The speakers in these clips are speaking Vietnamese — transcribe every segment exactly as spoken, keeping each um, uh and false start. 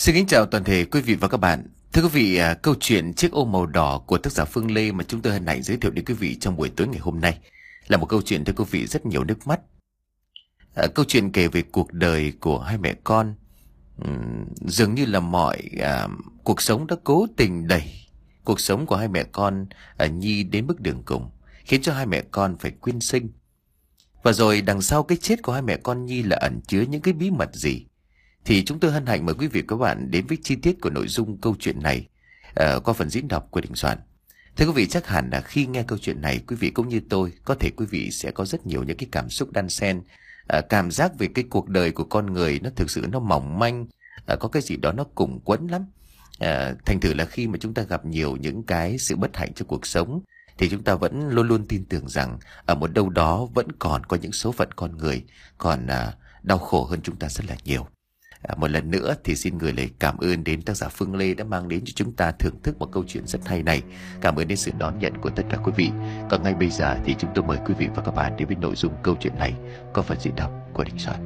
Xin kính chào toàn thể quý vị và các bạn. Thưa quý vị, à, câu chuyện Chiếc ô màu đỏ của tác giả Phương Lê mà chúng tôi hân hạnh giới thiệu đến quý vị trong buổi tối ngày hôm nay là một câu chuyện thưa quý vị rất nhiều nước mắt. À, câu chuyện kể về cuộc đời của hai mẹ con. Uhm, dường như là mọi à, cuộc sống đã cố tình đẩy cuộc sống của hai mẹ con à, Nhi đến bước đường cùng, khiến cho hai mẹ con phải quyên sinh. Và rồi đằng sau cái chết của hai mẹ con Nhi là ẩn chứa những cái bí mật gì? Thì chúng tôi hân hạnh mời quý vị và các bạn đến với chi tiết của nội dung câu chuyện này uh, qua phần diễn đọc của Đình Soạn. Thưa quý vị, chắc hẳn là khi nghe câu chuyện này, quý vị cũng như tôi, có thể quý vị sẽ có rất nhiều những cái cảm xúc đan xen, uh, cảm giác về cái cuộc đời của con người nó thực sự nó mỏng manh, uh, có cái gì đó nó cùng quẫn lắm. Uh, thành thử là khi mà chúng ta gặp nhiều những cái sự bất hạnh trong cuộc sống, thì chúng ta vẫn luôn luôn tin tưởng rằng ở một đâu đó vẫn còn có những số phận con người còn uh, đau khổ hơn chúng ta rất là nhiều. À, một lần nữa thì xin gửi lời cảm ơn đến tác giả Phương Lê đã mang đến cho chúng ta thưởng thức một câu chuyện rất hay này. Cảm ơn đến sự đón nhận của tất cả quý vị. Còn ngay bây giờ thì chúng tôi mời quý vị và các bạn đến với nội dung câu chuyện này có phần diễn đọc của Đình Soạn.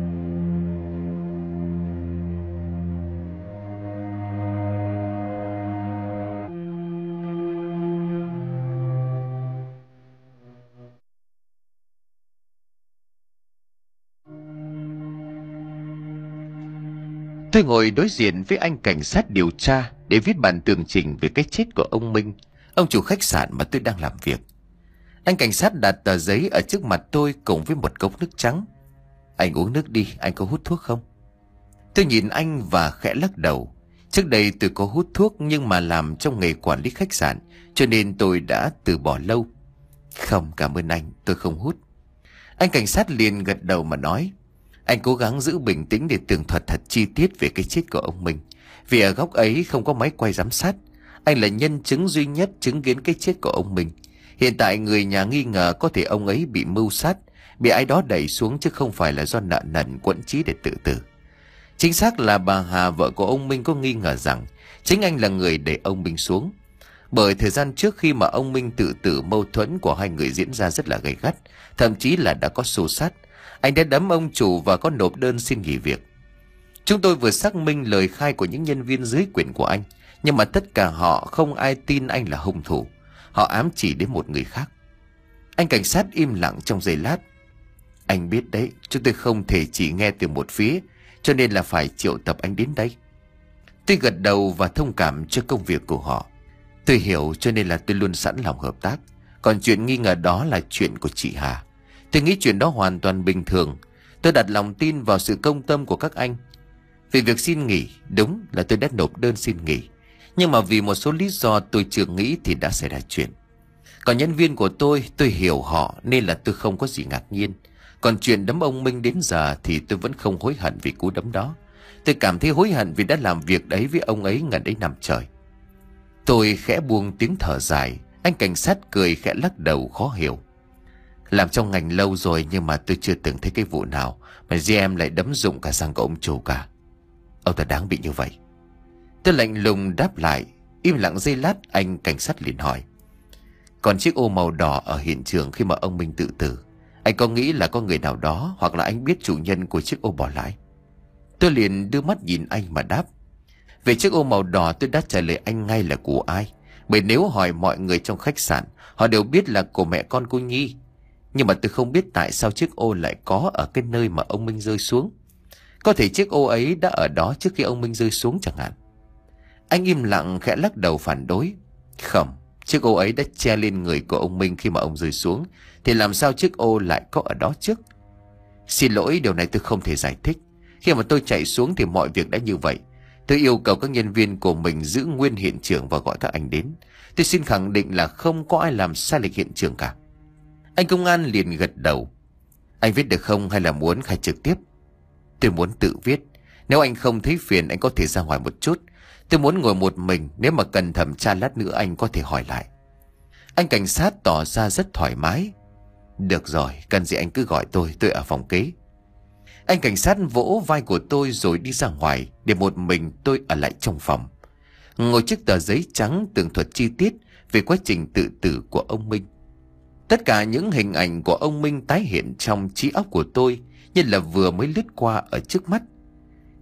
Tôi ngồi đối diện với anh cảnh sát điều tra để viết bản tường trình về cái chết của ông Minh, ông chủ khách sạn mà tôi đang làm việc. Anh cảnh sát đặt tờ giấy ở trước mặt tôi cùng với một cốc nước trắng. Anh uống nước đi, anh có hút thuốc không? Tôi nhìn anh và khẽ lắc đầu. Trước đây tôi có hút thuốc nhưng mà làm trong nghề quản lý khách sạn, cho nên tôi đã từ bỏ lâu. Không, cảm ơn anh, tôi không hút. Anh cảnh sát liền gật đầu mà nói. Anh cố gắng giữ bình tĩnh để tường thuật thật chi tiết về cái chết của ông Minh. Vì ở góc ấy không có máy quay giám sát. Anh là nhân chứng duy nhất chứng kiến cái chết của ông Minh. Hiện tại người nhà nghi ngờ có thể ông ấy bị mưu sát, bị ai đó đẩy xuống chứ không phải là do nợ nần quẫn trí để tự tử. Chính xác là bà Hà, vợ của ông Minh, có nghi ngờ rằng chính anh là người đẩy ông Minh xuống. Bởi thời gian trước khi mà ông Minh tự tử, mâu thuẫn của hai người diễn ra rất là gay gắt, thậm chí là đã có xô xát. Anh đã đấm ông chủ và có nộp đơn xin nghỉ việc. Chúng tôi vừa xác minh lời khai của những nhân viên dưới quyền của anh, nhưng mà tất cả họ không ai tin anh là hung thủ. Họ ám chỉ đến một người khác. Anh cảnh sát im lặng trong giây lát. Anh biết đấy, chúng tôi không thể chỉ nghe từ một phía, cho nên là phải triệu tập anh đến đây. Tôi gật đầu và thông cảm cho công việc của họ. Tôi hiểu, cho nên là tôi luôn sẵn lòng hợp tác. Còn chuyện nghi ngờ đó là chuyện của chị Hà. Tôi nghĩ chuyện đó hoàn toàn bình thường. Tôi đặt lòng tin vào sự công tâm của các anh. Về việc xin nghỉ, đúng là tôi đã nộp đơn xin nghỉ. Nhưng mà vì một số lý do tôi chưa nghĩ thì đã xảy ra chuyện. Còn nhân viên của tôi, tôi hiểu họ nên là tôi không có gì ngạc nhiên. Còn chuyện đấm ông Minh đến giờ thì tôi vẫn không hối hận vì cú đấm đó. Tôi cảm thấy hối hận vì đã làm việc đấy với ông ấy ngần ấy năm trời. Tôi khẽ buông tiếng thở dài. Anh cảnh sát cười khẽ lắc đầu khó hiểu. Làm trong ngành lâu rồi nhưng mà tôi chưa từng thấy cái vụ nào mà giê em lại đấm rụng cả răng của ông chủ cả. Ông ta đáng bị như vậy. Tôi lạnh lùng đáp lại. Im lặng giây lát, anh cảnh sát liền hỏi. Còn chiếc ô màu đỏ ở hiện trường khi mà ông Minh tự tử, anh có nghĩ là có người nào đó hoặc là anh biết chủ nhân của chiếc ô bỏ lại? Tôi liền đưa mắt nhìn anh mà đáp. Về chiếc ô màu đỏ tôi đã trả lời anh ngay là của ai. Bởi nếu hỏi mọi người trong khách sạn, họ đều biết là của mẹ con cô Nhi. Nhưng mà tôi không biết tại sao chiếc ô lại có ở cái nơi mà ông Minh rơi xuống. Có thể chiếc ô ấy đã ở đó trước khi ông Minh rơi xuống chẳng hạn. Anh im lặng khẽ lắc đầu phản đối. Không, chiếc ô ấy đã che lên người của ông Minh khi mà ông rơi xuống, thì làm sao chiếc ô lại có ở đó trước? Xin lỗi, điều này tôi không thể giải thích. Khi mà tôi chạy xuống thì mọi việc đã như vậy. Tôi yêu cầu các nhân viên của mình giữ nguyên hiện trường và gọi các anh đến. Tôi xin khẳng định là không có ai làm sai lệch hiện trường cả. Anh công an liền gật đầu. Anh viết được không hay là muốn khai trực tiếp? Tôi muốn tự viết. Nếu anh không thấy phiền, anh có thể ra ngoài một chút. Tôi muốn ngồi một mình, nếu mà cần thẩm tra lát nữa anh có thể hỏi lại. Anh cảnh sát tỏ ra rất thoải mái. Được rồi, cần gì anh cứ gọi tôi, tôi ở phòng kế. Anh cảnh sát vỗ vai của tôi rồi đi ra ngoài, để một mình tôi ở lại trong phòng. Ngồi trước tờ giấy trắng tường thuật chi tiết về quá trình tự tử của ông Minh. Tất cả những hình ảnh của ông Minh tái hiện trong trí óc của tôi như là vừa mới lướt qua ở trước mắt.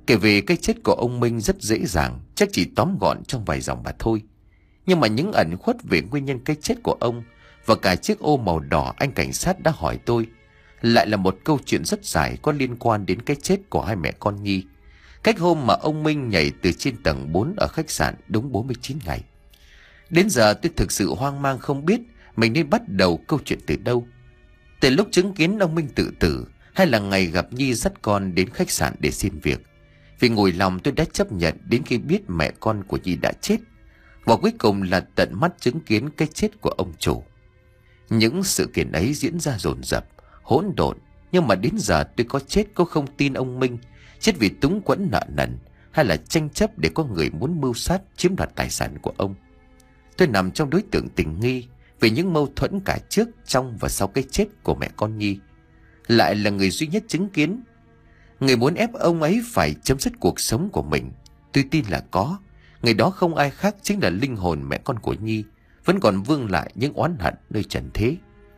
Kể về cái chết của ông Minh rất dễ dàng, chắc chỉ tóm gọn trong vài dòng mà thôi. Nhưng mà những ẩn khuất về nguyên nhân cái chết của ông và cả chiếc ô màu đỏ anh cảnh sát đã hỏi tôi lại là một câu chuyện rất dài có liên quan đến cái chết của hai mẹ con Nhi. Cách hôm mà ông Minh nhảy từ trên tầng bốn ở khách sạn đúng bốn mươi chín ngày. Đến giờ tôi thực sự hoang mang không biết mình nên bắt đầu câu chuyện từ đâu. Từ lúc chứng kiến ông Minh tự tử, hay là ngày gặp Nhi dắt con đến khách sạn để xin việc. Vì ngồi lòng tôi đã chấp nhận đến khi biết mẹ con của Nhi đã chết. Và cuối cùng là tận mắt chứng kiến cái chết của ông chủ. Những sự kiện ấy diễn ra dồn dập, hỗn độn. Nhưng mà đến giờ tôi có chết có không tin ông Minh chết vì túng quẫn nợ nần, hay là tranh chấp để có người muốn mưu sát chiếm đoạt tài sản của ông. Tôi nằm trong đối tượng tình nghi về những mâu thuẫn cả trước, trong và sau cái chết của mẹ con Nhi. Lại là người duy nhất chứng kiến. Người muốn ép ông ấy phải chấm dứt cuộc sống của mình, tôi tin là có. Người đó không ai khác chính là linh hồn mẹ con của Nhi, vẫn còn vương lại những oán hận nơi trần thế.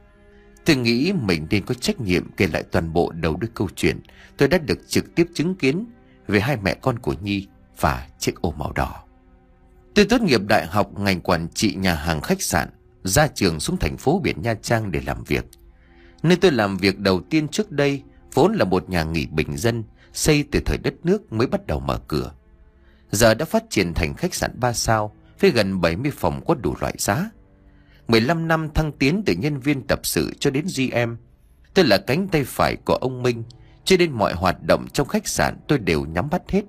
Tôi nghĩ mình nên có trách nhiệm kể lại toàn bộ đầu đuôi câu chuyện tôi đã được trực tiếp chứng kiến về hai mẹ con của Nhi và chiếc ô màu đỏ. Tôi tốt nghiệp đại học ngành quản trị nhà hàng khách sạn, ra trường xuống thành phố biển Nha Trang để làm việc. Nơi tôi làm việc đầu tiên trước đây vốn là một nhà nghỉ bình dân xây từ thời đất nước mới bắt đầu mở cửa. Giờ đã phát triển thành khách sạn ba sao với gần bảy mươi phòng có đủ loại giá. mười lăm năm thăng tiến từ nhân viên tập sự cho đến giê em. Tôi là cánh tay phải của ông Minh, cho nên mọi hoạt động trong khách sạn tôi đều nhắm bắt hết.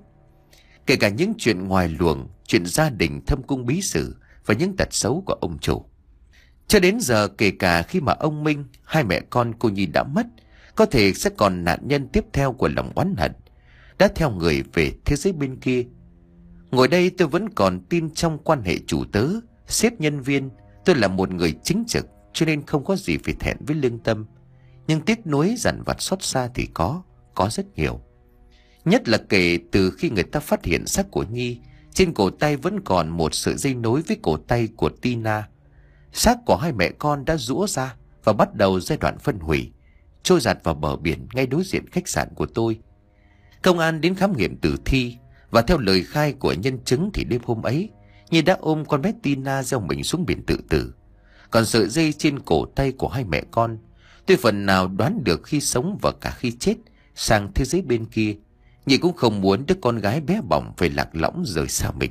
Kể cả những chuyện ngoài luồng, chuyện gia đình thâm cung bí sử và những tật xấu của ông chủ. Cho đến giờ, kể cả khi mà ông Minh, hai mẹ con cô Nhi đã mất, có thể sẽ còn nạn nhân tiếp theo của lòng oán hận đã theo người về thế giới bên kia. Ngồi đây tôi vẫn còn tin trong quan hệ chủ tớ, sếp nhân viên. Tôi là một người chính trực, cho nên không có gì phải thẹn với lương tâm. Nhưng tiếc nuối dằn vặt xót xa thì có, có rất nhiều. Nhất là kể từ khi người ta phát hiện xác của Nhi, trên cổ tay vẫn còn một sợi dây nối với cổ tay của Tina. Xác của hai mẹ con đã rũa ra và bắt đầu giai đoạn phân hủy, trôi giạt vào bờ biển ngay đối diện khách sạn của tôi. Công an đến khám nghiệm tử thi, và theo lời khai của nhân chứng thì đêm hôm ấy Nhi đã ôm con bé Tina gieo mình xuống biển tự tử. Còn sợi dây trên cổ tay của hai mẹ con, tôi phần nào đoán được khi sống và cả khi chết sang thế giới bên kia, Nhi cũng không muốn đứa con gái bé bỏng phải lạc lõng rời xa mình.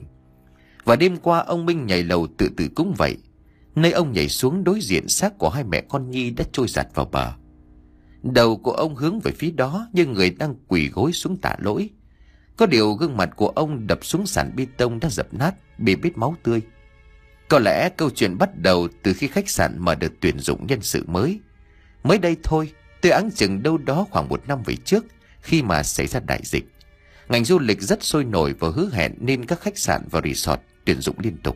Và đêm qua ông Minh nhảy lầu tự tử cũng vậy. Nơi ông nhảy xuống đối diện xác của hai mẹ con Nhi đã trôi giạt vào bờ. Đầu của ông hướng về phía đó như người đang quỳ gối xuống tạ lỗi. Có điều gương mặt của ông đập xuống sàn bê tông đã dập nát, bê bết máu tươi. Có lẽ câu chuyện bắt đầu từ khi khách sạn mở đợt tuyển dụng nhân sự mới. Mới đây thôi, tôi áng chừng đâu đó khoảng một năm về trước, khi mà xảy ra đại dịch. Ngành du lịch rất sôi nổi và hứa hẹn nên các khách sạn và resort tuyển dụng liên tục.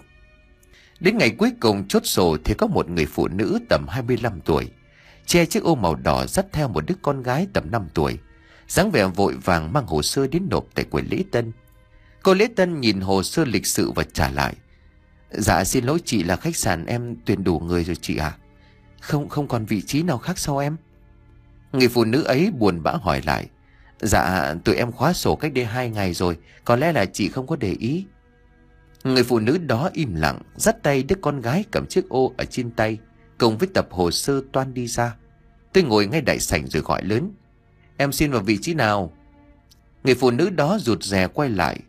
Đến ngày cuối cùng chốt sổ thì có một người phụ nữ tầm hai mươi lăm tuổi, che chiếc ô màu đỏ dắt theo một đứa con gái tầm năm tuổi. Dáng vẻ vội vàng mang hồ sơ đến nộp tại quầy lễ tân. Cô lễ tân nhìn hồ sơ lịch sự và trả lại: Dạ xin lỗi chị, là khách sạn em tuyển đủ người rồi chị à? Không không còn vị trí nào khác sau em? Người phụ nữ ấy buồn bã hỏi lại: Dạ tụi em khóa sổ cách đây hai ngày rồi, có lẽ là chị không có để ý. Người phụ nữ đó im lặng, dắt tay đứa con gái cầm chiếc ô ở trên tay cùng với tập hồ sơ toan đi ra. Tôi ngồi ngay đại sảnh rồi gọi lớn: Em xin vào vị trí nào? Người phụ nữ đó rụt rè quay lại: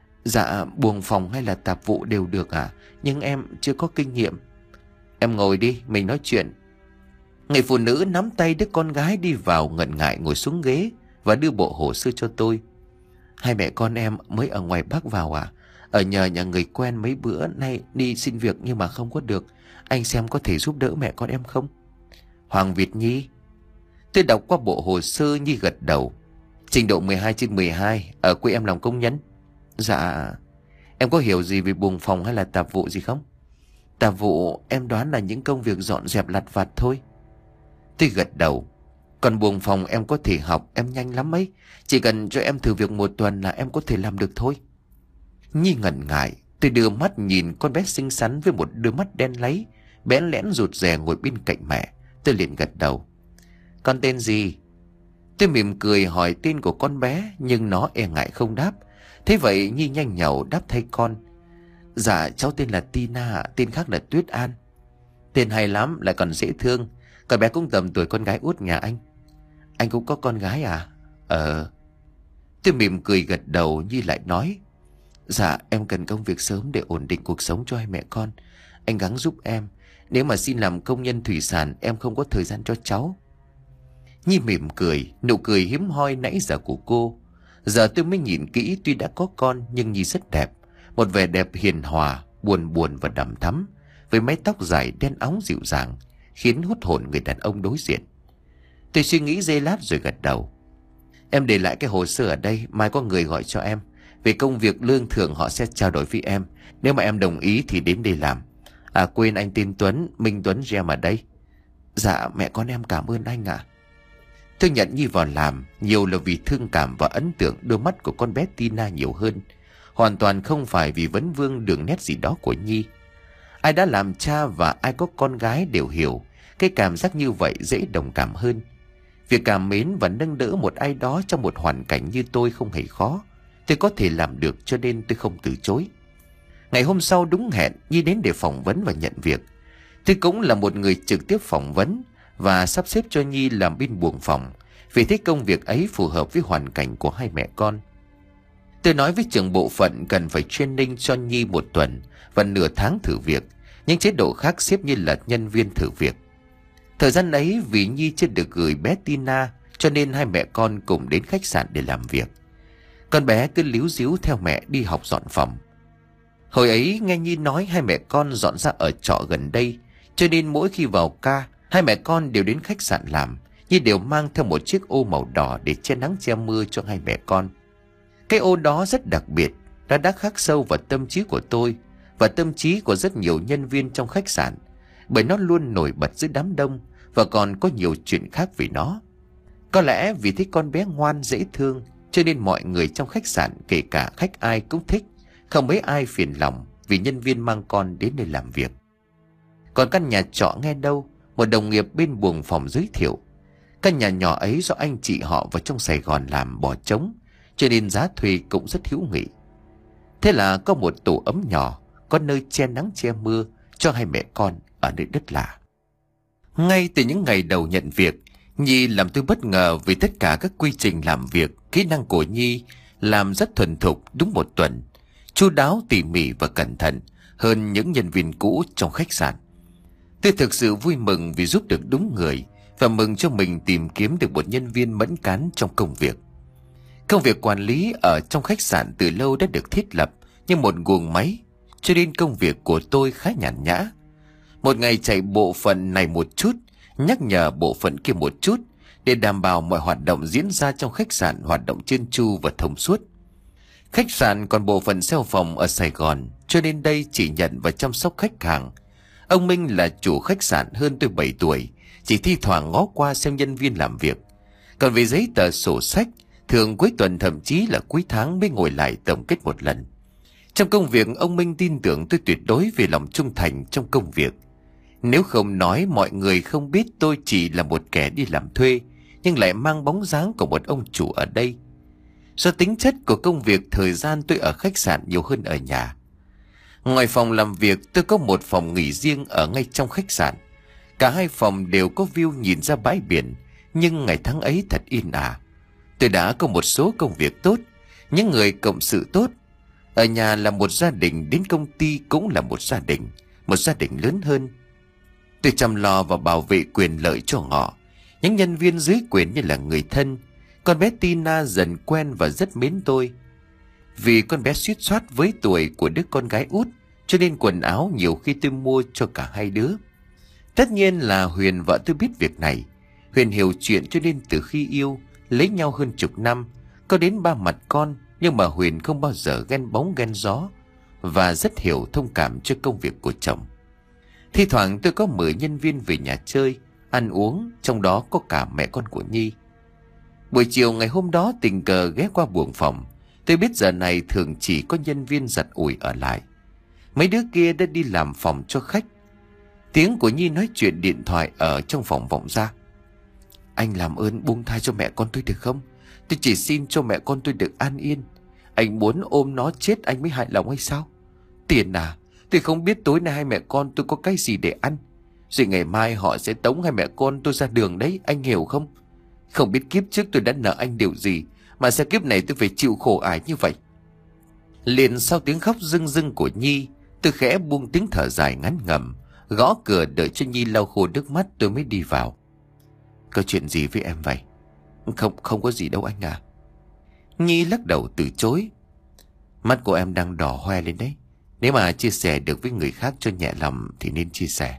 Dạ buồng phòng hay là tạp vụ đều được à, nhưng em chưa có kinh nghiệm. Em ngồi đi, mình nói chuyện. Người phụ nữ nắm tay đứa con gái đi vào, ngần ngại ngồi xuống ghế và đưa bộ hồ sơ cho tôi. Hai mẹ con em mới ở ngoài Bắc vào à? Ở nhờ nhà người quen, mấy bữa nay đi xin việc nhưng mà không có được. Anh xem có thể giúp đỡ mẹ con em không? Hoàng Việt Nhi. Tôi đọc qua bộ hồ sơ, Nhi gật đầu. Trình độ mười hai trên mười hai, ở quê em làm công nhân. Dạ. Em có hiểu gì về buồng phòng hay là tạp vụ gì không? Tạp vụ em đoán là những công việc dọn dẹp lặt vặt thôi. Tôi gật đầu. Còn buồng phòng em có thể học, em nhanh lắm ấy. Chỉ cần cho em thử việc một tuần là em có thể làm được thôi. Nhi ngần ngại. Tôi đưa mắt nhìn con bé xinh xắn với một đôi mắt đen láy, bẽn lẽn rụt rè ngồi bên cạnh mẹ. Tôi liền gật đầu. Con tên gì? Tôi mỉm cười hỏi tên của con bé, nhưng nó e ngại không đáp, Thế vậy Nhi nhanh nhảu đáp thay con: Dạ cháu tên là Tina, tên khác là Tuyết An. Tên hay lắm, lại còn dễ thương. Con bé cũng tầm tuổi con gái út nhà anh. Anh cũng có con gái à? Ờ. Tôi mỉm cười gật đầu. Nhi lại nói: Dạ em cần công việc sớm để ổn định cuộc sống cho hai mẹ con. Anh gắng giúp em. Nếu mà xin làm công nhân thủy sản em không có thời gian cho cháu. Nhi mỉm cười, nụ cười hiếm hoi nãy giờ của cô. Giờ tôi mới nhìn kỹ, tuy đã có con nhưng Nhi rất đẹp. Một vẻ đẹp hiền hòa, buồn buồn và đằm thắm, với mái tóc dài đen óng dịu dàng, khiến hút hồn người đàn ông đối diện. Tôi suy nghĩ giây lát rồi gật đầu. Em để lại cái hồ sơ ở đây, mai có người gọi cho em. Về công việc lương thưởng họ sẽ trao đổi với em. Nếu mà em đồng ý thì đến đây làm. À quên, anh tên Tuấn, Minh Tuấn Gem ở đây. Dạ mẹ con em cảm ơn anh ạ. Tôi nhận Nhi vào làm nhiều là vì thương cảm và ấn tượng đôi mắt của con bé Tina nhiều hơn. Hoàn toàn không phải vì vấn vương đường nét gì đó của Nhi. Ai đã làm cha và ai có con gái đều hiểu cái cảm giác như vậy dễ đồng cảm hơn. Việc cảm mến và nâng đỡ một ai đó trong một hoàn cảnh như tôi không hề khó. Tôi có thể làm được cho nên tôi không từ chối. Ngày hôm sau đúng hẹn, Nhi đến để phỏng vấn và nhận việc. Tôi cũng là một người trực tiếp phỏng vấn và sắp xếp cho Nhi làm bên buồng phòng, vì thấy công việc ấy phù hợp với hoàn cảnh của hai mẹ con. Tôi nói với trưởng bộ phận cần phải training cho Nhi một tuần và nửa tháng thử việc. Những chế độ khác xếp như là nhân viên thử việc. Thời gian ấy vì Nhi chưa được gửi bé Tina, cho nên hai mẹ con cùng đến khách sạn để làm việc. Con bé cứ líu díu theo mẹ đi học dọn phòng. Hồi ấy nghe Nhi nói hai mẹ con dọn ra ở trọ gần đây, cho nên mỗi khi vào ca, hai mẹ con đều đến khách sạn làm. Nhi đều mang theo một chiếc ô màu đỏ để che nắng che mưa cho hai mẹ con. Cái ô đó rất đặc biệt, nó đã khắc sâu vào tâm trí của tôi và tâm trí của rất nhiều nhân viên trong khách sạn, bởi nó luôn nổi bật giữa đám đông và còn có nhiều chuyện khác vì nó. Có lẽ vì thấy con bé ngoan dễ thương, cho nên mọi người trong khách sạn, kể cả khách ai cũng thích, không mấy ai phiền lòng vì nhân viên mang con đến đây làm việc. Còn căn nhà trọ nghe đâu, một đồng nghiệp bên buồng phòng giới thiệu. Căn nhà nhỏ ấy do anh chị họ vào trong Sài Gòn làm bỏ trống, cho nên giá thuê cũng rất hữu nghị. Thế là có một tổ ấm nhỏ, có nơi che nắng che mưa cho hai mẹ con ở nơi đất lạ. Ngay từ những ngày đầu nhận việc, Nhi làm tôi bất ngờ vì tất cả các quy trình làm việc, kỹ năng của Nhi làm rất thuần thục đúng một tuần, chu đáo tỉ mỉ và cẩn thận hơn những nhân viên cũ trong khách sạn. Tôi thực sự vui mừng vì giúp được đúng người và mừng cho mình tìm kiếm được một nhân viên mẫn cán trong công việc. Công việc quản lý ở trong khách sạn từ lâu đã được thiết lập như một guồng máy, cho nên công việc của tôi khá nhàn nhã. Một ngày chạy bộ phận này một chút, nhắc nhở bộ phận kia một chút, để đảm bảo mọi hoạt động diễn ra trong khách sạn hoạt động trơn tru và thông suốt. Khách sạn còn bộ phận sale phòng ở Sài Gòn, cho nên đây chỉ nhận và chăm sóc khách hàng. Ông Minh là chủ khách sạn hơn tôi bảy tuổi, chỉ thi thoảng ngó qua xem nhân viên làm việc. Còn về giấy tờ sổ sách, thường cuối tuần thậm chí là cuối tháng mới ngồi lại tổng kết một lần. Trong công việc, ông Minh tin tưởng tôi tuyệt đối về lòng trung thành trong công việc. Nếu không nói, mọi người không biết tôi chỉ là một kẻ đi làm thuê, nhưng lại mang bóng dáng của một ông chủ ở đây. Do tính chất của công việc, thời gian tôi ở khách sạn nhiều hơn ở nhà. Ngoài phòng làm việc, tôi có một phòng nghỉ riêng ở ngay trong khách sạn. Cả hai phòng đều có view nhìn ra bãi biển, nhưng ngày tháng ấy thật yên ả. Tôi đã có một số công việc tốt, những người cộng sự tốt. Ở nhà là một gia đình, đến công ty cũng là một gia đình, một gia đình lớn hơn. Tôi chăm lo và bảo vệ quyền lợi cho họ. Những nhân viên dưới quyền như là người thân. Con bé Tina dần quen và rất mến tôi. Vì con bé suýt soát với tuổi của đứa con gái út, cho nên quần áo nhiều khi tôi mua cho cả hai đứa. Tất nhiên là Huyền vợ tôi biết việc này. Huyền hiểu chuyện, cho nên từ khi yêu, lấy nhau hơn chục năm, có đến ba mặt con, nhưng mà Huyền không bao giờ ghen bóng ghen gió và rất hiểu thông cảm cho công việc của chồng. Thi thoảng tôi có mời nhân viên về nhà chơi, ăn uống, trong đó có cả mẹ con của Nhi. Buổi chiều ngày hôm đó tình cờ ghé qua buồng phòng. Tôi biết giờ này thường chỉ có nhân viên giặt ủi ở lại. Mấy đứa kia đã đi làm phòng cho khách. Tiếng của Nhi nói chuyện điện thoại ở trong phòng vọng ra. Anh làm ơn buông tha cho mẹ con tôi được không? Tôi chỉ xin cho mẹ con tôi được an yên. Anh muốn ôm nó chết anh mới hài lòng hay sao? Tiền à? Tôi không biết tối nay hai mẹ con tôi có cái gì để ăn. Rồi ngày mai họ sẽ tống hai mẹ con tôi ra đường đấy, anh hiểu không? Không biết kiếp trước tôi đã nợ anh điều gì mà sao kiếp này tôi phải chịu khổ ải như vậy. Liền sau tiếng khóc rưng rưng của Nhi, tôi khẽ buông tiếng thở dài ngắn ngầm, gõ cửa đợi cho Nhi lau khô nước mắt tôi mới đi vào. Có chuyện gì với em vậy? Không, không có gì đâu anh à. Nhi lắc đầu từ chối. Mắt của em đang đỏ hoe lên đấy. Nếu mà chia sẻ được với người khác cho nhẹ lòng thì nên chia sẻ.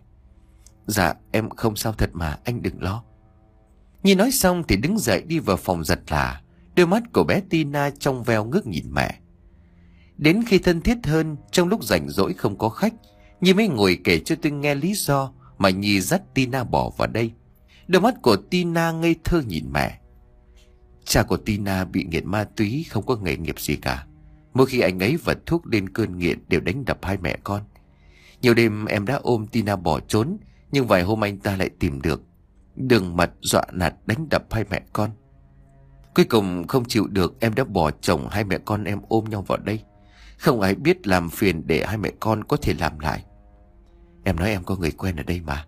Dạ em không sao thật mà, anh đừng lo. Nhi nói xong thì đứng dậy đi vào phòng giật là. Đôi mắt của bé Tina trong veo ngước nhìn mẹ. Đến khi thân thiết hơn, trong lúc rảnh rỗi không có khách, Nhi mới ngồi kể cho tôi nghe lý do mà Nhi dắt Tina bỏ vào đây. Đôi mắt của Tina ngây thơ nhìn mẹ. Cha của Tina bị nghiện ma túy, không có nghề nghiệp gì cả. Mỗi khi anh ấy vật thuốc lên cơn nghiện đều đánh đập hai mẹ con. Nhiều đêm em đã ôm Tina bỏ trốn, nhưng vài hôm anh ta lại tìm được, đường mật dọa nạt đánh đập hai mẹ con. Cuối cùng không chịu được, em đã bỏ chồng hai mẹ con em ôm nhau vào đây. Không ai biết làm phiền để hai mẹ con có thể làm lại. Em nói em có người quen ở đây mà.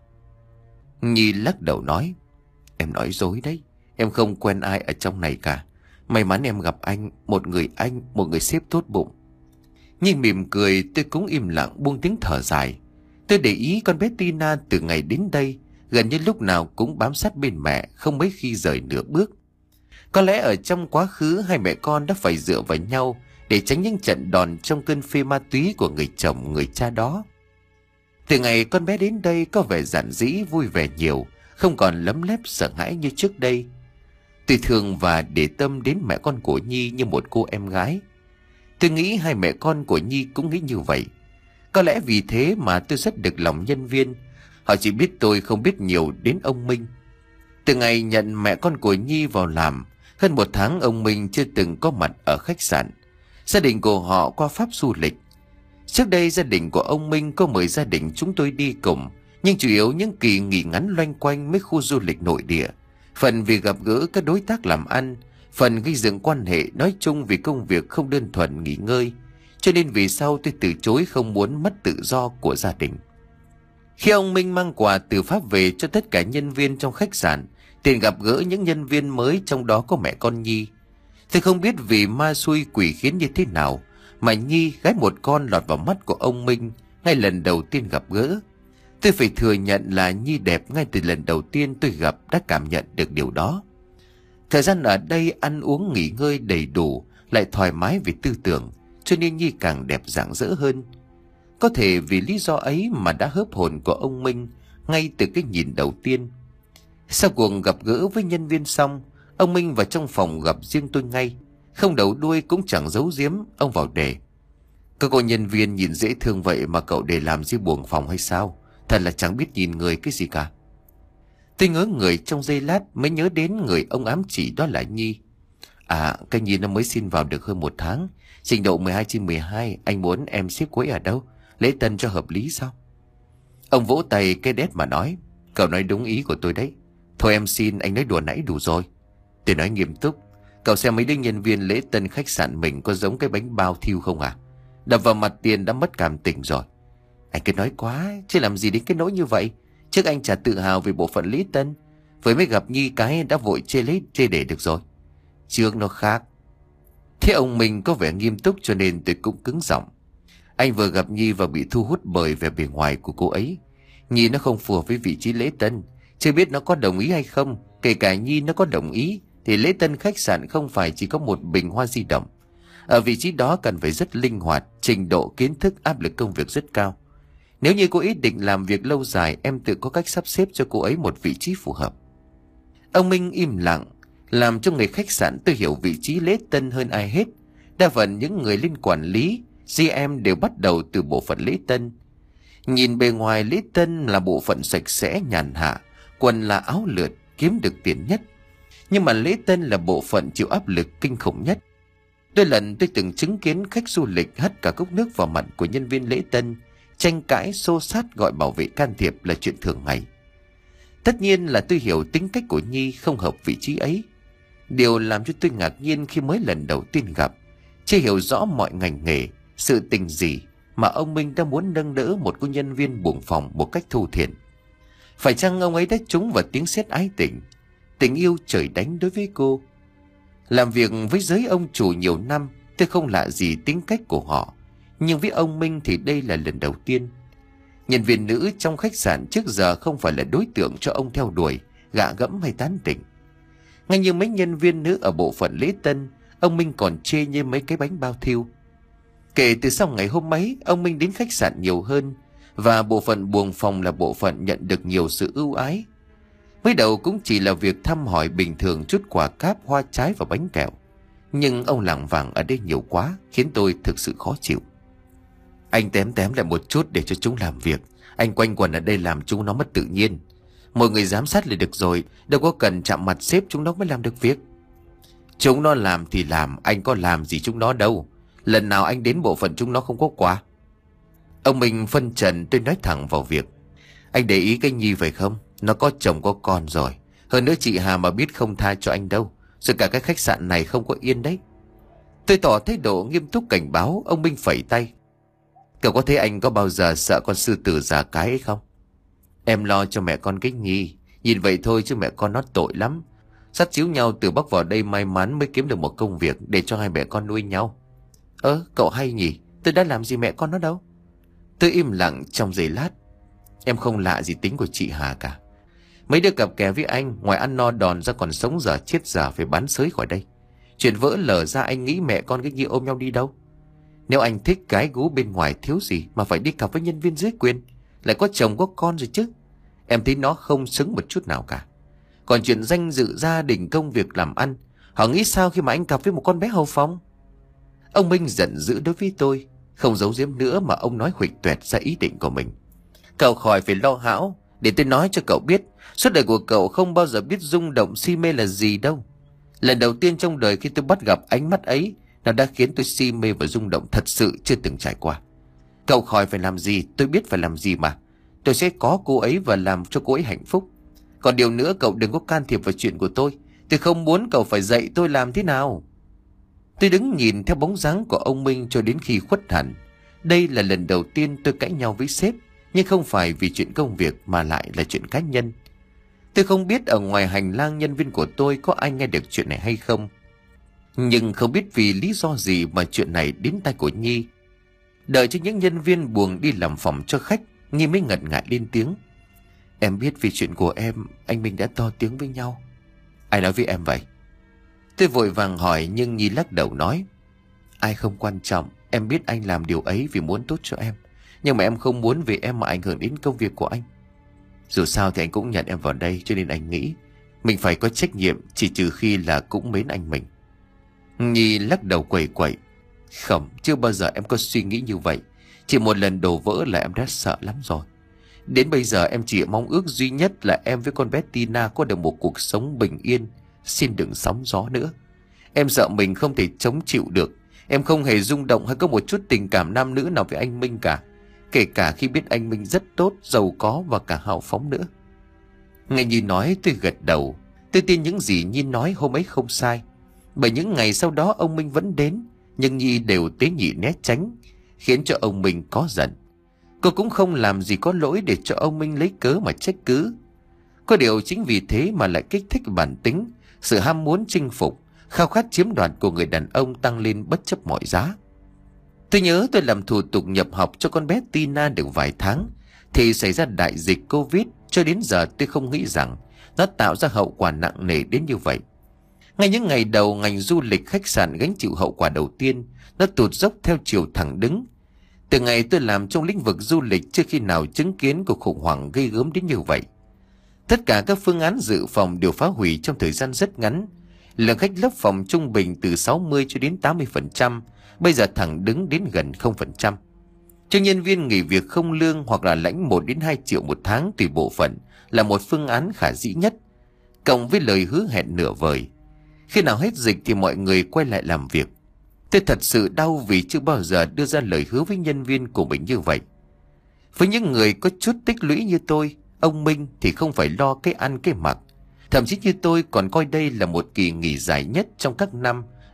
Nhi lắc đầu nói. Em nói dối đấy, em không quen ai ở trong này cả. May mắn em gặp anh, một người anh, một người sếp tốt bụng. Nhi mỉm cười, tôi cũng im lặng buông tiếng thở dài. Tôi để ý con bé Tina từ ngày đến đây gần như lúc nào cũng bám sát bên mẹ, không mấy khi rời nửa bước. Có lẽ ở trong quá khứ hai mẹ con đã phải dựa vào nhau để tránh những trận đòn trong cơn phê ma túy của người chồng người cha đó. Từ ngày con bé đến đây có vẻ giản dĩ vui vẻ nhiều, không còn lấm lép sợ hãi như trước đây. Tôi thương và để tâm đến mẹ con của Nhi như một cô em gái. Tôi nghĩ hai mẹ con của Nhi cũng nghĩ như vậy. Có lẽ vì thế mà tôi rất được lòng nhân viên. Họ chỉ biết tôi không biết nhiều đến ông Minh. Từ ngày nhận mẹ con của Nhi vào làm, hơn một tháng ông Minh chưa từng có mặt ở khách sạn. Gia đình của họ qua Pháp du lịch. Trước đây gia đình của ông Minh có mời gia đình chúng tôi đi cùng, nhưng chủ yếu những kỳ nghỉ ngắn loanh quanh mấy khu du lịch nội địa. Phần vì gặp gỡ các đối tác làm ăn, phần gây dựng quan hệ, nói chung vì công việc không đơn thuần nghỉ ngơi. Cho nên vì sau tôi từ chối, không muốn mất tự do của gia đình. Khi ông Minh mang quà từ Pháp về cho tất cả nhân viên trong khách sạn, tiền gặp gỡ những nhân viên mới, trong đó có mẹ con Nhi. Tôi không biết vì ma xui quỷ khiến như thế nào mà Nhi, gái một con, lọt vào mắt của ông Minh ngay lần đầu tiên gặp gỡ. Tôi phải thừa nhận là Nhi đẹp ngay từ lần đầu tiên tôi gặp, đã cảm nhận được điều đó. Thời gian ở đây ăn uống nghỉ ngơi đầy đủ, lại thoải mái về tư tưởng, cho nên Nhi càng đẹp rạng rỡ hơn. Có thể vì lý do ấy mà đã hớp hồn của ông Minh ngay từ cái nhìn đầu tiên. Sau cuộc gặp gỡ với nhân viên xong, ông Minh vào trong phòng gặp riêng tôi ngay. Không đầu đuôi cũng chẳng giấu giếm, ông vào đề. Các cô nhân viên nhìn dễ thương vậy mà cậu để làm gì buồng phòng hay sao? Thật là chẳng biết nhìn người cái gì cả. Tôi ngớ người trong giây lát mới nhớ đến người ông ám chỉ, đó là Nhi. À, cái Nhi nó mới xin vào được hơn một tháng, trình độ mười hai trên mười hai. Anh muốn em xếp cuối ở đâu, lễ tân cho hợp lý sao? Ông vỗ tay cái đét mà nói. Cậu nói đúng ý của tôi đấy. Thôi em xin, anh nói đùa nãy đủ rồi. Tôi nói nghiêm túc. Cậu xem mấy đứa nhân viên lễ tân khách sạn mình có giống cái bánh bao thiêu không à? Đập vào mặt tiền đã mất cảm tình rồi. Anh cứ nói quá, chứ làm gì đến cái nỗi như vậy. Trước anh chả tự hào về bộ phận lễ tân, với mới gặp Nhi cái đã vội chê lấy chê để được rồi. Trước nó khác. Thế ông mình có vẻ nghiêm túc cho nên tôi cũng cứng giọng. Anh vừa gặp Nhi và bị thu hút bởi vẻ bề ngoài của cô ấy. Nhi nó không phù hợp với vị trí lễ tân. Chưa biết nó có đồng ý hay không. Kể cả Nhi nó có đồng ý thì lễ tân khách sạn không phải chỉ có một bình hoa di động. Ở vị trí đó cần phải rất linh hoạt, trình độ kiến thức, áp lực công việc rất cao. Nếu như cô ý định làm việc lâu dài, em tự có cách sắp xếp cho cô ấy một vị trí phù hợp. Ông Minh im lặng. Làm cho người khách sạn tôi hiểu vị trí lễ tân hơn ai hết. Đa phần những người lên quản lý, giê em đều bắt đầu từ bộ phận lễ tân. Nhìn bề ngoài, lễ tân là bộ phận sạch sẽ nhàn hạ, quần là áo lượt, kiếm được tiền nhất. Nhưng mà lễ tân là bộ phận chịu áp lực kinh khủng nhất. Đôi lần tôi từng chứng kiến khách du lịch hất cả cốc nước vào mặt của nhân viên lễ tân, tranh cãi xô xát gọi bảo vệ can thiệp là chuyện thường ngày. Tất nhiên là tôi hiểu tính cách của Nhi không hợp vị trí ấy. Điều làm cho tôi ngạc nhiên khi mới lần đầu tiên gặp Chưa hiểu rõ mọi ngành nghề, sự tình gì mà ông Minh đã muốn nâng đỡ một cô nhân viên buồng phòng một cách thô thiển. Phải chăng ông ấy đã trúng vào tiếng sét ái tình, tình yêu trời đánh đối với cô? Làm việc với giới ông chủ nhiều năm, tôi không lạ gì tính cách của họ, nhưng với ông Minh thì đây là lần đầu tiên. Nhân viên nữ trong khách sạn trước giờ không phải là đối tượng cho ông theo đuổi, gạ gẫm hay tán tỉnh. Ngay như mấy nhân viên nữ ở bộ phận lễ tân, ông Minh còn chê như mấy cái bánh bao thiêu. Kể từ sau ngày hôm ấy, ông Minh đến khách sạn nhiều hơn, và bộ phận buồng phòng là bộ phận nhận được nhiều sự ưu ái. Mới đầu cũng chỉ là việc thăm hỏi bình thường, chút quà cáp, hoa trái và bánh kẹo. Nhưng ông lảng vảng ở đây nhiều quá, khiến tôi thực sự khó chịu. Anh tém tém lại một chút để cho chúng làm việc. Anh quanh quẩn ở đây làm chúng nó mất tự nhiên. Mọi người giám sát là được rồi, đâu có cần chạm mặt sếp chúng nó mới làm được việc. Chúng nó làm thì làm, anh có làm gì chúng nó đâu. Lần nào anh đến bộ phận chúng nó không có quà. Ông Minh phân trần, tôi nói thẳng vào việc. Anh để ý cái Nhi phải không? Nó có chồng có con rồi. Hơn nữa chị Hà mà biết không tha cho anh đâu. Rồi cả cái khách sạn này không có yên đấy. Tôi tỏ thái độ nghiêm túc cảnh báo. Ông Minh phẩy tay. Cậu có thấy anh có bao giờ sợ con sư tử già cái ấy không? Em lo cho mẹ con cái Nhi. Nhìn vậy thôi chứ mẹ con nó tội lắm. Sắt chiếu nhau từ Bắc vào đây, may mắn mới kiếm được một công việc để cho hai mẹ con nuôi nhau. Ơ, cậu hay nhỉ? Tôi đã làm gì mẹ con nó đâu. Tôi im lặng trong giây lát. Em không lạ gì tính của chị Hà cả. Mấy đứa cặp kè với anh, ngoài ăn no đòn ra còn sống dở chết dở phải bán xới khỏi đây. Chuyện vỡ lở ra anh nghĩ mẹ con cái Nhi ôm nhau đi đâu? Nếu anh thích cái gú bên ngoài thiếu gì mà phải đi cặp với nhân viên dưới quyền, lại có chồng có con rồi chứ. Em thấy nó không xứng một chút nào cả. Còn chuyện danh dự gia đình công việc làm ăn, họ nghĩ sao khi mà anh cặp với một con bé hầu phòng? Ông Minh giận dữ đối với tôi, không giấu giếm nữa mà ông nói huỵch toẹt ra ý định của mình. Cậu khỏi phải lo hão, để tôi nói cho cậu biết, suốt đời của cậu không bao giờ biết rung động si mê là gì đâu. Lần đầu tiên trong đời khi tôi bắt gặp ánh mắt ấy, nó đã khiến tôi si mê và rung động thật sự chưa từng trải qua. Cậu khỏi phải làm gì, tôi biết phải làm gì mà. Tôi sẽ có cô ấy và làm cho cô ấy hạnh phúc. Còn điều nữa, cậu đừng có can thiệp vào chuyện của tôi. Tôi không muốn cậu phải dạy tôi làm thế nào. Tôi đứng nhìn theo bóng dáng của ông Minh cho đến khi khuất hẳn. Đây là lần đầu tiên tôi cãi nhau với sếp, nhưng không phải vì chuyện công việc mà lại là chuyện cá nhân. Tôi không biết ở ngoài hành lang nhân viên của tôi có ai nghe được chuyện này hay không. Nhưng không biết vì lý do gì mà chuyện này đến tai của Nhi. Đợi cho những nhân viên buồng đi làm phòng cho khách, Nhi mới ngần ngại lên tiếng. Em biết vì chuyện của em, anh Minh đã to tiếng với nhau. Ai nói với em vậy? Tôi vội vàng hỏi nhưng Nhi lắc đầu nói. Ai không quan trọng, em biết anh làm điều ấy vì muốn tốt cho em. Nhưng mà em không muốn vì em mà ảnh hưởng đến công việc của anh. Dù sao thì anh cũng nhận em vào đây, cho nên anh nghĩ mình phải có trách nhiệm, chỉ trừ khi là cũng mến anh mình. Nhi lắc đầu quẩy quẩy. Không, chưa bao giờ em có suy nghĩ như vậy. Chỉ một lần đổ vỡ là em đã sợ lắm rồi. Đến bây giờ em chỉ mong ước duy nhất là em với con bé Tina có được một cuộc sống bình yên. Xin đừng sóng gió nữa. Em sợ mình không thể chống chịu được. Em không hề rung động hay có một chút tình cảm nam nữ nào với anh Minh cả. Kể cả khi biết anh Minh rất tốt, giàu có và cả hào phóng nữa. Nghe Nhi nói tôi gật đầu. Tôi tin những gì Nhi nói hôm ấy không sai. Bởi những ngày sau đó ông Minh vẫn đến, nhưng Nhi đều tế nhị né tránh, khiến cho ông Minh có giận. Cô cũng không làm gì có lỗi để cho ông Minh lấy cớ mà trách cứ. Có điều chính vì thế mà lại kích thích bản tính, sự ham muốn chinh phục, khao khát chiếm đoạt của người đàn ông tăng lên bất chấp mọi giá. Tôi nhớ tôi làm thủ tục nhập học cho con bé Tina được vài tháng thì xảy ra đại dịch Covid. Cho đến giờ tôi không nghĩ rằng nó tạo ra hậu quả nặng nề đến như vậy. Ngay những ngày đầu ngành du lịch khách sạn gánh chịu hậu quả đầu tiên, nó tụt dốc theo chiều thẳng đứng. Từ ngày tôi làm trong lĩnh vực du lịch chưa khi nào chứng kiến cuộc khủng hoảng ghê gớm đến như vậy. Tất cả các phương án dự phòng đều phá hủy trong thời gian rất ngắn. Lượng khách lấp phòng trung bình từ sáu mươi cho đến tám mươi phần trăm, bây giờ thẳng đứng đến gần không phần trăm. Cho nhân viên nghỉ việc không lương hoặc là lãnh một đến hai triệu một tháng tùy bộ phận là một phương án khả dĩ nhất, cộng với lời hứa hẹn nửa vời. Khi nào hết dịch thì mọi người quay lại làm việc. Tôi thật sự đau vì chưa bao giờ đưa ra lời hứa với nhân viên của mình như vậy. Với những người có chút tích lũy như tôi, ông Minh thì không phải lo cái ăn cái mặc. Thậm chí như tôi còn coi đây là một kỳ nghỉ dài nhất trong các năm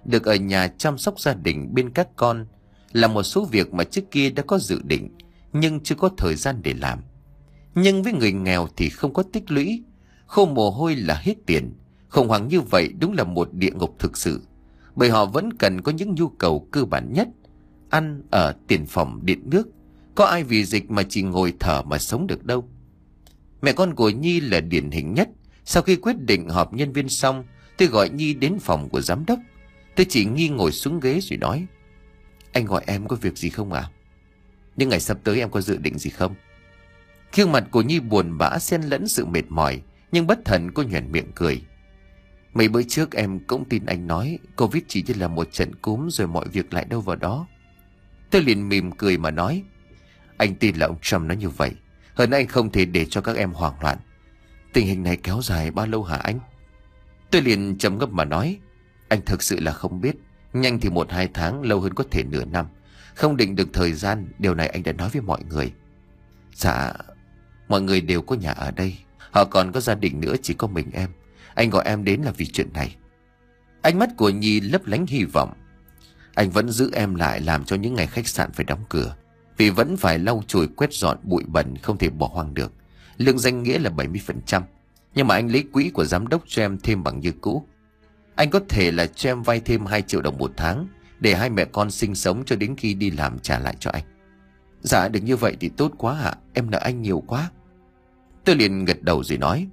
được ở nhà chăm sóc gia đình bên các con, là một số việc mà trước kia đã có dự định nhưng chưa có thời gian để làm. Nhưng với người nghèo thì không có tích lũy, khô mồ hôi là hết tiền. Khủng hoảng như vậy đúng là một địa ngục thực sự, bởi họ vẫn cần có những nhu cầu cơ bản nhất: ăn, ở, tiền phòng, điện nước. Có ai vì dịch mà chỉ ngồi thở mà sống được đâu. Mẹ con của Nhi là điển hình nhất. Sau khi quyết định họp nhân viên xong, tôi gọi Nhi đến phòng của giám đốc. Tôi chỉ Nhi ngồi xuống ghế rồi nói: Anh gọi em có việc gì không ạ? À? Những ngày sắp tới em có dự định gì không? Gương mặt của Nhi buồn bã xen lẫn sự mệt mỏi, nhưng bất thần cô nhoẻn miệng cười. Mấy bữa trước em cũng tin anh nói Covid chỉ như là một trận cúm rồi mọi việc lại đâu vào đó. Tôi liền mỉm cười mà nói: Anh tin là ông Trump nói như vậy. Hơn anh không thể để cho các em hoảng loạn. Tình hình này kéo dài bao lâu hả anh? Tôi liền trầm ngâm mà nói: Anh thực sự là không biết. Nhanh thì một hai tháng, lâu hơn có thể nửa năm. Không định được thời gian. Điều này anh đã nói với mọi người. Dạ, mọi người đều có nhà ở đây. Họ còn có gia đình nữa, chỉ có mình em. Anh gọi em đến là vì chuyện này. Ánh mắt của Nhi lấp lánh hy vọng. Anh vẫn giữ em lại làm cho những ngày khách sạn phải đóng cửa, vì vẫn phải lau chùi quét dọn bụi bẩn, không thể bỏ hoang được. Lương danh nghĩa là bảy mươi phần trăm, nhưng mà anh lấy quỹ của giám đốc cho em thêm bằng như cũ. Anh có thể là cho em vay thêm hai triệu đồng một tháng để hai mẹ con sinh sống cho đến khi đi làm trả lại cho anh. Dạ được như vậy thì tốt quá ạ. Em nợ anh nhiều quá. Tôi liền gật đầu rồi nói: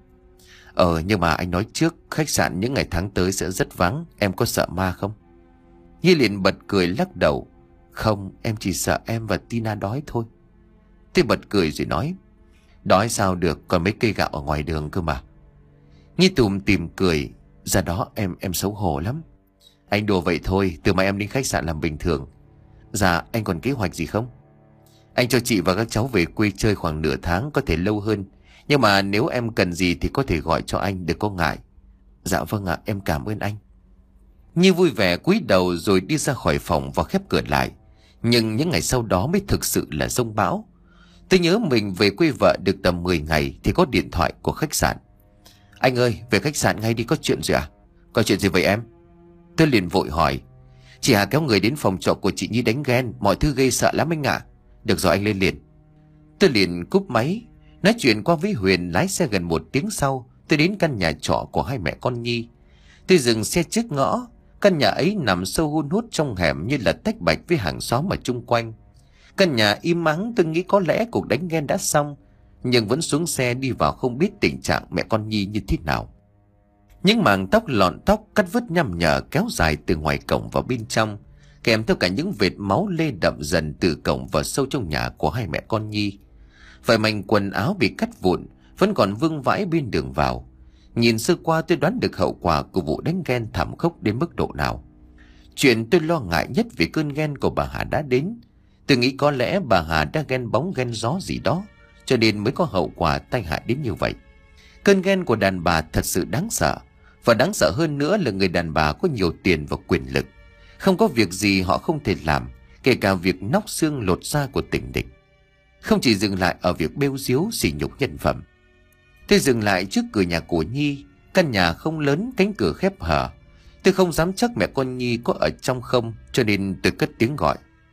Ờ nhưng mà anh nói trước, khách sạn những ngày tháng tới sẽ rất vắng. Em có sợ ma không? Nhi liền bật cười lắc đầu: Không, em chỉ sợ em và Tina đói thôi. Tôi bật cười rồi nói: Đói sao được, còn mấy cây gạo ở ngoài đường cơ mà. Nhi tùm tìm cười: Ra đó em em xấu hổ lắm. Anh đùa vậy thôi, từ mai em đến khách sạn làm bình thường. Dạ, anh còn kế hoạch gì không? Anh cho chị và các cháu về quê chơi khoảng nửa tháng, có thể lâu hơn. Nhưng mà nếu em cần gì thì có thể gọi cho anh, đừng có ngại. Dạ vâng ạ, em cảm ơn anh. Nhi vui vẻ cúi đầu rồi đi ra khỏi phòng và khép cửa lại. Nhưng những ngày sau đó mới thực sự là giông bão. Tôi nhớ mình về quê vợ được tầm mười ngày thì có điện thoại của khách sạn. Anh ơi, về khách sạn ngay đi, có chuyện gì à? Có chuyện gì vậy em? Tôi liền vội hỏi. Chị Hà kéo người đến phòng trọ của chị Nhi đánh ghen, mọi thứ ghê sợ lắm anh ạ. Được rồi, anh lên liền. Tôi liền cúp máy. Nói chuyện qua với Huyền, lái xe gần một tiếng sau, tôi đến căn nhà trọ của hai mẹ con Nhi. Tôi dừng xe trước ngõ. Căn nhà ấy nằm sâu hun hút trong hẻm như là tách bạch với hàng xóm ở chung quanh. Căn nhà im ắng, tôi nghĩ có lẽ cuộc đánh ghen đã xong, nhưng vẫn xuống xe đi vào không biết tình trạng mẹ con Nhi như thế nào. Những mảng tóc lọn tóc cắt vứt nhăm nhở kéo dài từ ngoài cổng vào bên trong, kèm theo cả những vệt máu lê đậm dần từ cổng vào sâu trong nhà của hai mẹ con Nhi. Vài mảnh quần áo bị cắt vụn vẫn còn vương vãi bên đường vào. Nhìn sơ qua tôi đoán được hậu quả của vụ đánh ghen thảm khốc đến mức độ nào. Chuyện tôi lo ngại nhất vì cơn ghen của bà Hà đã đến. Tôi nghĩ có lẽ bà Hà đã ghen bóng ghen gió gì đó, cho nên mới có hậu quả tai hại đến như vậy. Cơn ghen của đàn bà thật sự đáng sợ. Và đáng sợ hơn nữa là người đàn bà có nhiều tiền và quyền lực. Không có việc gì họ không thể làm, kể cả việc nóc xương lột da của tình địch. Không chỉ dừng lại ở việc bêu diếu sỉ nhục nhân phẩm. Tôi dừng lại trước cửa nhà của Nhi. Căn nhà không lớn, cánh cửa khép hở. Tôi không dám chắc mẹ con Nhi có ở trong không, cho nên tôi cất tiếng gọi: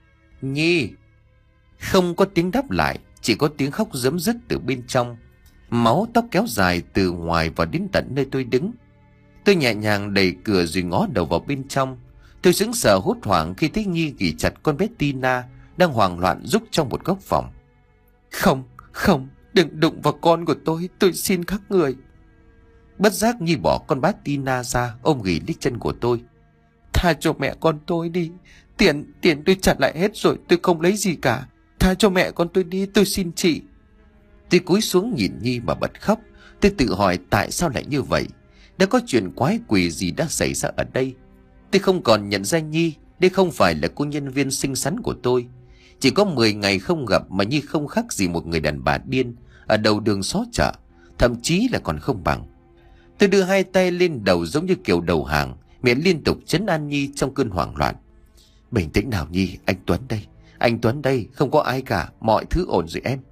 Nhi. Không có tiếng đáp lại, chỉ có tiếng khóc rấm rứt từ bên trong. Máu tóc kéo dài từ ngoài vào đến tận nơi tôi đứng. Tôi nhẹ nhàng đẩy cửa rồi ngó đầu vào bên trong. Tôi sững sờ hốt hoảng khi thấy Nhi ghì chặt con bé Tina đang hoảng loạn rúc trong một góc phòng. Không, không, đừng đụng vào con của tôi, tôi xin các người. Bất giác Nhi bỏ con bé Tina ra, ôm ghì lấy chân của tôi. Tha cho mẹ con tôi đi. Tiền, tiền tôi trả lại hết rồi, tôi không lấy gì cả. Tha cho mẹ con tôi đi, tôi xin chị. Tôi cúi xuống nhìn Nhi mà bật khóc. Tôi tự hỏi tại sao lại như vậy. Đã có chuyện quái quỷ gì đã xảy ra ở đây. Tôi không còn nhận ra Nhi. Đây không phải là cô nhân viên xinh xắn của tôi. Chỉ có mười ngày không gặp mà Nhi không khác gì một người đàn bà điên ở đầu đường xó chợ, thậm chí là còn không bằng. Tôi đưa hai tay lên đầu giống như kiểu đầu hàng, miệng liên tục trấn an Nhi trong cơn hoảng loạn. Bình tĩnh nào Nhi, anh Tuấn đây. Anh Tuấn đây, không có ai cả, mọi thứ ổn rồi em.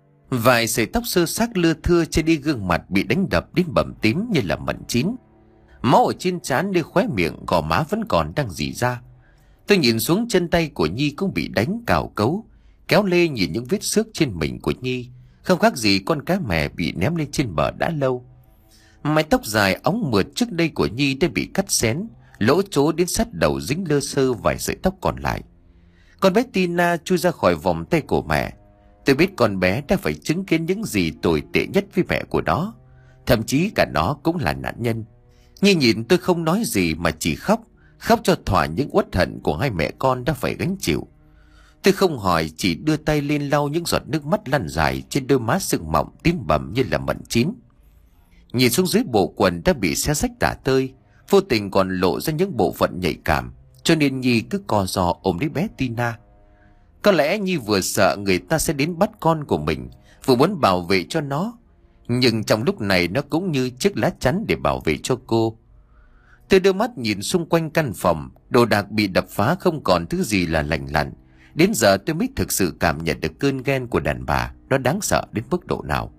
Vài sợi tóc sơ xác lưa thưa trên đi gương mặt bị đánh đập đến bầm tím như là mận chín. Máu ở trên trán, nơi khóe miệng, gò má vẫn còn đang rỉ ra. Tôi nhìn xuống chân tay của Nhi cũng bị đánh cào cấu, kéo lê nhìn những vết xước trên mình của Nhi, không khác gì con cá mè bị ném lên trên bờ đã lâu. Mái tóc dài óng mượt trước đây của Nhi đã bị cắt xén, lỗ chố đến sát đầu dính lơ sơ vài sợi tóc còn lại. Con bé Tina chui ra khỏi vòng tay của mẹ. Tôi biết con bé đã phải chứng kiến những gì tồi tệ nhất với mẹ của nó, thậm chí cả nó cũng là nạn nhân. Nhi nhìn tôi không nói gì mà chỉ khóc, khóc cho thỏa những uất hận của hai mẹ con đã phải gánh chịu. Tôi không hỏi, chỉ đưa tay lên lau những giọt nước mắt lăn dài trên đôi má sưng mọng tím bầm như là mận chín. Nhìn xuống dưới bộ quần đã bị xé rách tả tơi, vô tình còn lộ ra những bộ phận nhạy cảm, cho nên Nhi cứ co ro ôm lấy bé Tina. Có lẽ Nhi vừa sợ người ta sẽ đến bắt con của mình, vừa muốn bảo vệ cho nó, nhưng trong lúc này nó cũng như chiếc lá chắn để bảo vệ cho cô. Tôi đưa mắt nhìn xung quanh căn phòng, đồ đạc bị đập phá không còn thứ gì là lành lặn. Đến giờ tôi mới thực sự cảm nhận được cơn ghen của đàn bà nó đáng sợ đến mức độ nào.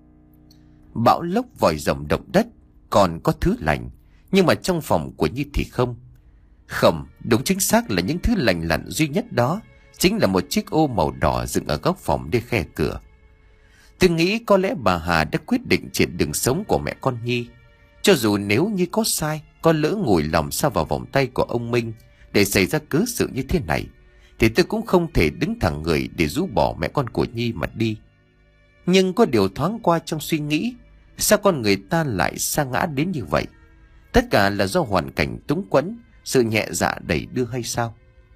Bão lốc, vòi rồng, động đất còn có thứ lành, nhưng mà trong phòng của Nhi thì không. Không, đúng chính xác là những thứ lành lặn duy nhất đó chính là một chiếc ô màu đỏ dựng ở góc phòng để khe cửa. Tôi nghĩ có lẽ bà Hà đã quyết định triệt đường sống của mẹ con Nhi. Cho dù nếu Nhi có sai, có lỡ ngồi lòng sao vào vòng tay của ông Minh để xảy ra cớ sự như thế này, thì tôi cũng không thể đứng thẳng người để rũ bỏ mẹ con của Nhi mà đi. Nhưng có điều thoáng qua trong suy nghĩ, sao con người ta lại sa ngã đến như vậy? Tất cả là do hoàn cảnh túng quẫn, sự nhẹ dạ đẩy đưa hay sao?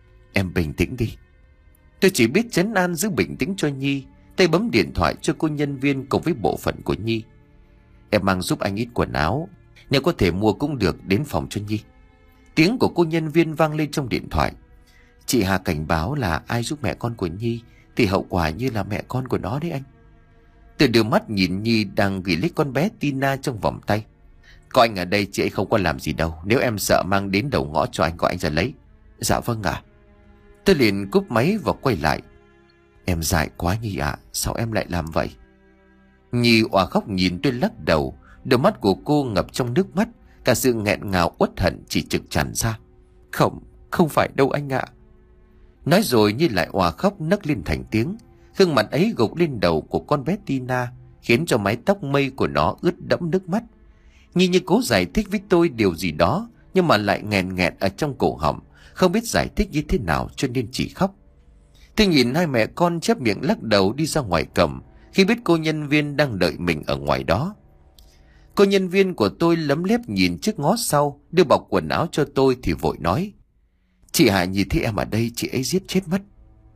Em bình tĩnh đi. Tôi chỉ biết trấn an giữ bình tĩnh cho Nhi, tay bấm điện thoại cho cô nhân viên cùng với bộ phận của Nhi. Em mang giúp anh ít quần áo, nếu có thể mua cũng được, đến phòng cho Nhi. Tiếng của cô nhân viên vang lên trong điện thoại. Chị Hà cảnh báo là ai giúp mẹ con của Nhi thì hậu quả như là mẹ con của nó đấy anh. Tôi đưa mắt nhìn Nhi đang gửi lấy con bé Tina trong vòng tay. Có anh ở đây chị ấy không có làm gì đâu, nếu em sợ mang đến đầu ngõ cho anh, gọi anh ra lấy. Dạ vâng ạ. Tôi liền cúp máy và quay lại. Em dại quá Nhi ạ, sao em lại làm vậy? Nhi òa khóc nhìn tôi lắc đầu, đôi mắt của cô ngập trong nước mắt, cả sự nghẹn ngào uất hận chỉ trực tràn ra. Không, không phải đâu anh ạ. Nói rồi Nhi lại òa khóc nấc lên thành tiếng. Gương mặt ấy gục lên đầu của con bé Tina, khiến cho mái tóc mây của nó ướt đẫm nước mắt. Nhi như cố giải thích với tôi điều gì đó, nhưng mà lại nghẹn nghẹn ở trong cổ họng, không biết giải thích như thế nào cho nên chỉ khóc. Tôi nhìn hai mẹ con chép miệng lắc đầu đi ra ngoài cổng, khi biết cô nhân viên đang đợi mình ở ngoài đó. Cô nhân viên của tôi lấm lép nhìn trước ngó sau, đưa bọc quần áo cho tôi thì vội nói: Chị Hà nhìn thấy em ở đây, chị ấy giết chết mất.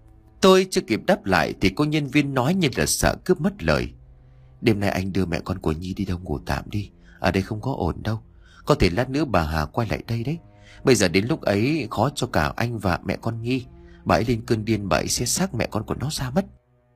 Tôi chưa kịp đáp lại thì cô nhân viên nói như là sợ cướp mất lời: Đêm nay anh đưa mẹ con của Nhi đi đâu ngủ tạm đi, ở đây không có ổn đâu. Có thể lát nữa bà Hà quay lại đây đấy. Bây giờ đến lúc ấy khó cho cả anh và mẹ con Nhi. Bà ấy lên cơn điên, bà ấy sẽ xác mẹ con của nó ra mất.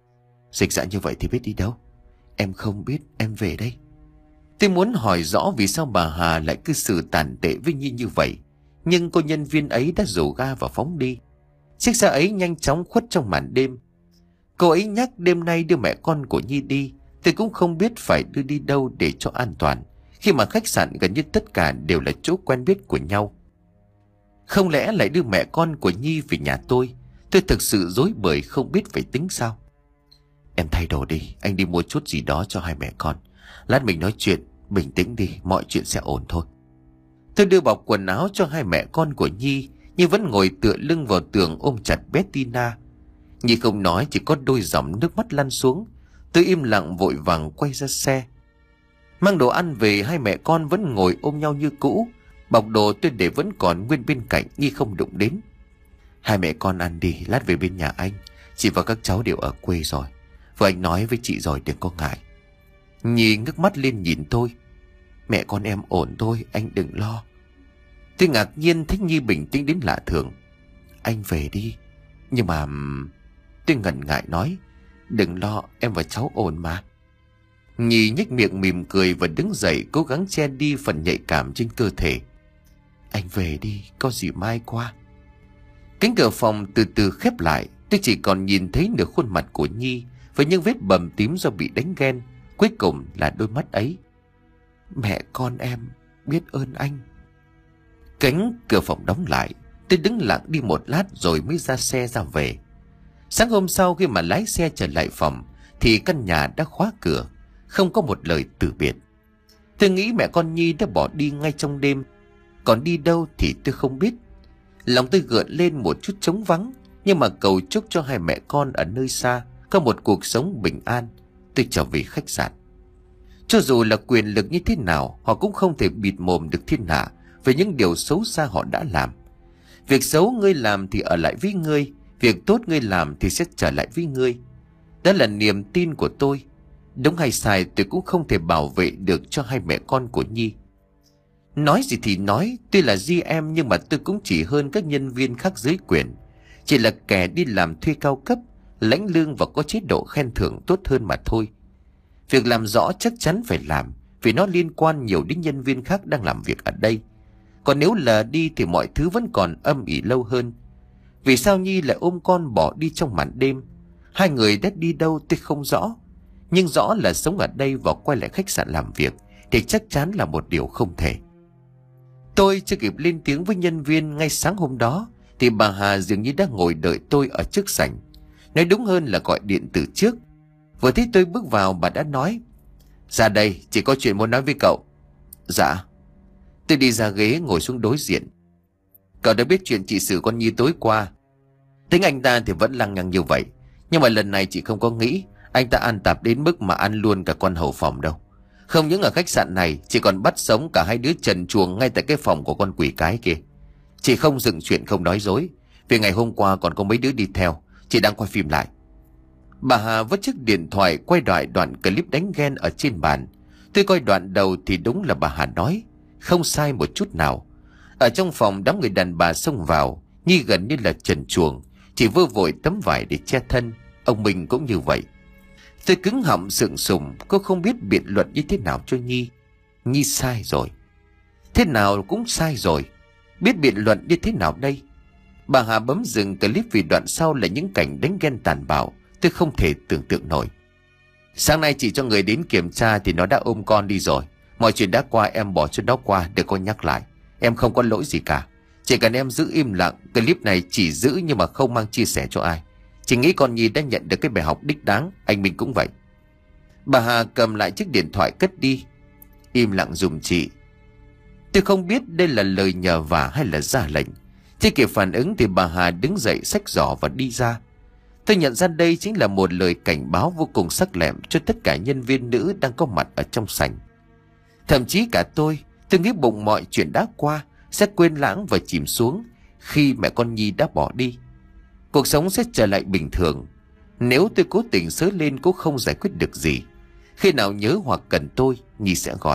Dịch dạ như vậy thì biết đi đâu? Em không biết, em về đây. Tôi muốn hỏi rõ vì sao bà Hà lại cư xử tàn tệ với Nhi như vậy, nhưng cô nhân viên ấy đã rồ ga và phóng đi. Chiếc xe ấy nhanh chóng khuất trong màn đêm. Cô ấy nhắc đêm nay đưa mẹ con của Nhi đi. Tôi cũng không biết phải đưa đi đâu để cho an toàn, khi mà khách sạn gần như tất cả đều là chỗ quen biết của nhau. Không lẽ lại đưa mẹ con của Nhi về nhà tôi? Tôi thực sự rối bời không biết phải tính sao. Em thay đồ đi, anh đi mua chút gì đó cho hai mẹ con. Lát mình nói chuyện, bình tĩnh đi, mọi chuyện sẽ ổn thôi. Tôi đưa bọc quần áo cho hai mẹ con của Nhi, nhưng vẫn ngồi tựa lưng vào tường ôm chặt bé Tina. Nhi không nói, chỉ có đôi dòng nước mắt lăn xuống. Tôi im lặng vội vàng quay ra xe. Mang đồ ăn về, hai mẹ con vẫn ngồi ôm nhau như cũ. Bọc đồ tôi để vẫn còn nguyên bên cạnh, Nhi không đụng đến. Hai mẹ con ăn đi, lát về bên nhà anh. Chị và các cháu đều ở quê rồi. Vừa anh nói với chị rồi, đừng có ngại. Nhi ngước mắt lên nhìn tôi. Mẹ con em ổn thôi, anh đừng lo. Tôi ngạc nhiên thấy Nhi bình tĩnh đến lạ thường. Anh về đi. Nhưng mà... Tôi ngần ngại nói: Đừng lo, em và cháu ổn mà. Nhi nhếch miệng mỉm cười và đứng dậy, cố gắng che đi phần nhạy cảm trên cơ thể. Anh về đi, có gì mai qua. Cánh cửa phòng từ từ khép lại. Tôi chỉ còn nhìn thấy nửa khuôn mặt của Nhi với những vết bầm tím do bị đánh ghen. Cuối cùng là đôi mắt ấy. Mẹ con em biết ơn anh. Cánh cửa phòng đóng lại. Tôi đứng lặng đi một lát rồi mới ra xe ra về. Sáng hôm sau khi mà lái xe trở lại phòng thì căn nhà đã khóa cửa, không có một lời từ biệt. Tôi nghĩ mẹ con Nhi đã bỏ đi ngay trong đêm, còn đi đâu thì tôi không biết. Lòng tôi gợn lên một chút trống vắng, nhưng mà cầu chúc cho hai mẹ con ở nơi xa có một cuộc sống bình an. Tôi trở về khách sạn. Cho dù là quyền lực như thế nào, họ cũng không thể bịt mồm được thiên hạ về những điều xấu xa họ đã làm. Việc xấu ngươi làm thì ở lại với ngươi, việc tốt ngươi làm thì sẽ trở lại với ngươi. Đó là niềm tin của tôi. Đúng hay sai tôi cũng không thể bảo vệ được cho hai mẹ con của Nhi. Nói gì thì nói, tuy là gi em nhưng mà tôi cũng chỉ hơn các nhân viên khác dưới quyền. Chỉ là kẻ đi làm thuê cao cấp, lãnh lương và có chế độ khen thưởng tốt hơn mà thôi. Việc làm rõ chắc chắn phải làm, vì nó liên quan nhiều đến nhân viên khác đang làm việc ở đây. Còn nếu lờ đi thì mọi thứ vẫn còn âm ỉ lâu hơn. Vì sao Nhi lại ôm con bỏ đi trong màn đêm? Hai người đã đi đâu tôi không rõ. Nhưng rõ là sống ở đây và quay lại khách sạn làm việc thì chắc chắn là một điều không thể. Tôi chưa kịp lên tiếng với nhân viên ngay sáng hôm đó thì bà Hà dường như đã ngồi đợi tôi ở trước sảnh. Nói đúng hơn là gọi điện từ trước. Vừa thấy tôi bước vào bà đã nói: "Ra đây, chỉ có chuyện muốn nói với cậu." "Dạ." Tôi đi ra ghế ngồi xuống đối diện. "Cậu đã biết chuyện chị xử con Nhi tối qua. Tính anh ta thì vẫn lăng nhăng như vậy, nhưng mà lần này chị không có nghĩ anh ta ăn tạp đến mức mà ăn luôn cả con hầu phòng đâu. Không những ở khách sạn này, chị còn bắt sống cả hai đứa trần truồng ngay tại cái phòng của con quỷ cái kia. Chị không dựng chuyện không nói dối, vì ngày hôm qua còn có mấy đứa đi theo. Chị đang quay phim lại." Bà Hà vứt chiếc điện thoại quay lại đoạn clip đánh ghen ở trên bàn. Tôi coi đoạn đầu thì đúng là bà Hà nói, không sai một chút nào. Ở trong phòng đám người đàn bà xông vào, Nhi gần như là trần truồng, chỉ vơ vội tấm vải để che thân. Ông Minh cũng như vậy. Tôi cứng họng sượng sùng, cô không biết biện luận như thế nào cho Nhi. Nhi sai rồi. Thế nào cũng sai rồi. Biết biện luận như thế nào đây? Bà Hà bấm dừng clip vì đoạn sau là những cảnh đánh ghen tàn bạo. Tôi không thể tưởng tượng nổi. Sáng nay chị cho người đến kiểm tra thì nó đã ôm con đi rồi. Mọi chuyện đã qua em bỏ cho nó qua, đừng có nhắc lại. Em không có lỗi gì cả. Chỉ cần em giữ im lặng, clip này chỉ giữ nhưng mà không mang chia sẻ cho ai. Chị nghĩ con Nhi đã nhận được cái bài học đích đáng, anh Minh cũng vậy. Bà Hà cầm lại chiếc điện thoại cất đi. Im lặng dùm chị. Tôi không biết đây là lời nhờ vả hay là ra lệnh. Chưa kịp phản ứng thì bà Hà đứng dậy xách giỏ và đi ra. Tôi nhận ra đây chính là một lời cảnh báo vô cùng sắc lẹm cho tất cả nhân viên nữ đang có mặt ở trong sảnh. Thậm chí cả tôi, tôi nghĩ bụng mọi chuyện đã qua sẽ quên lãng và chìm xuống khi mẹ con Nhi đã bỏ đi. Cuộc sống sẽ trở lại bình thường. Nếu tôi cố tình sớ lên cũng không giải quyết được gì. Khi nào nhớ hoặc cần tôi, Nhi sẽ gọi.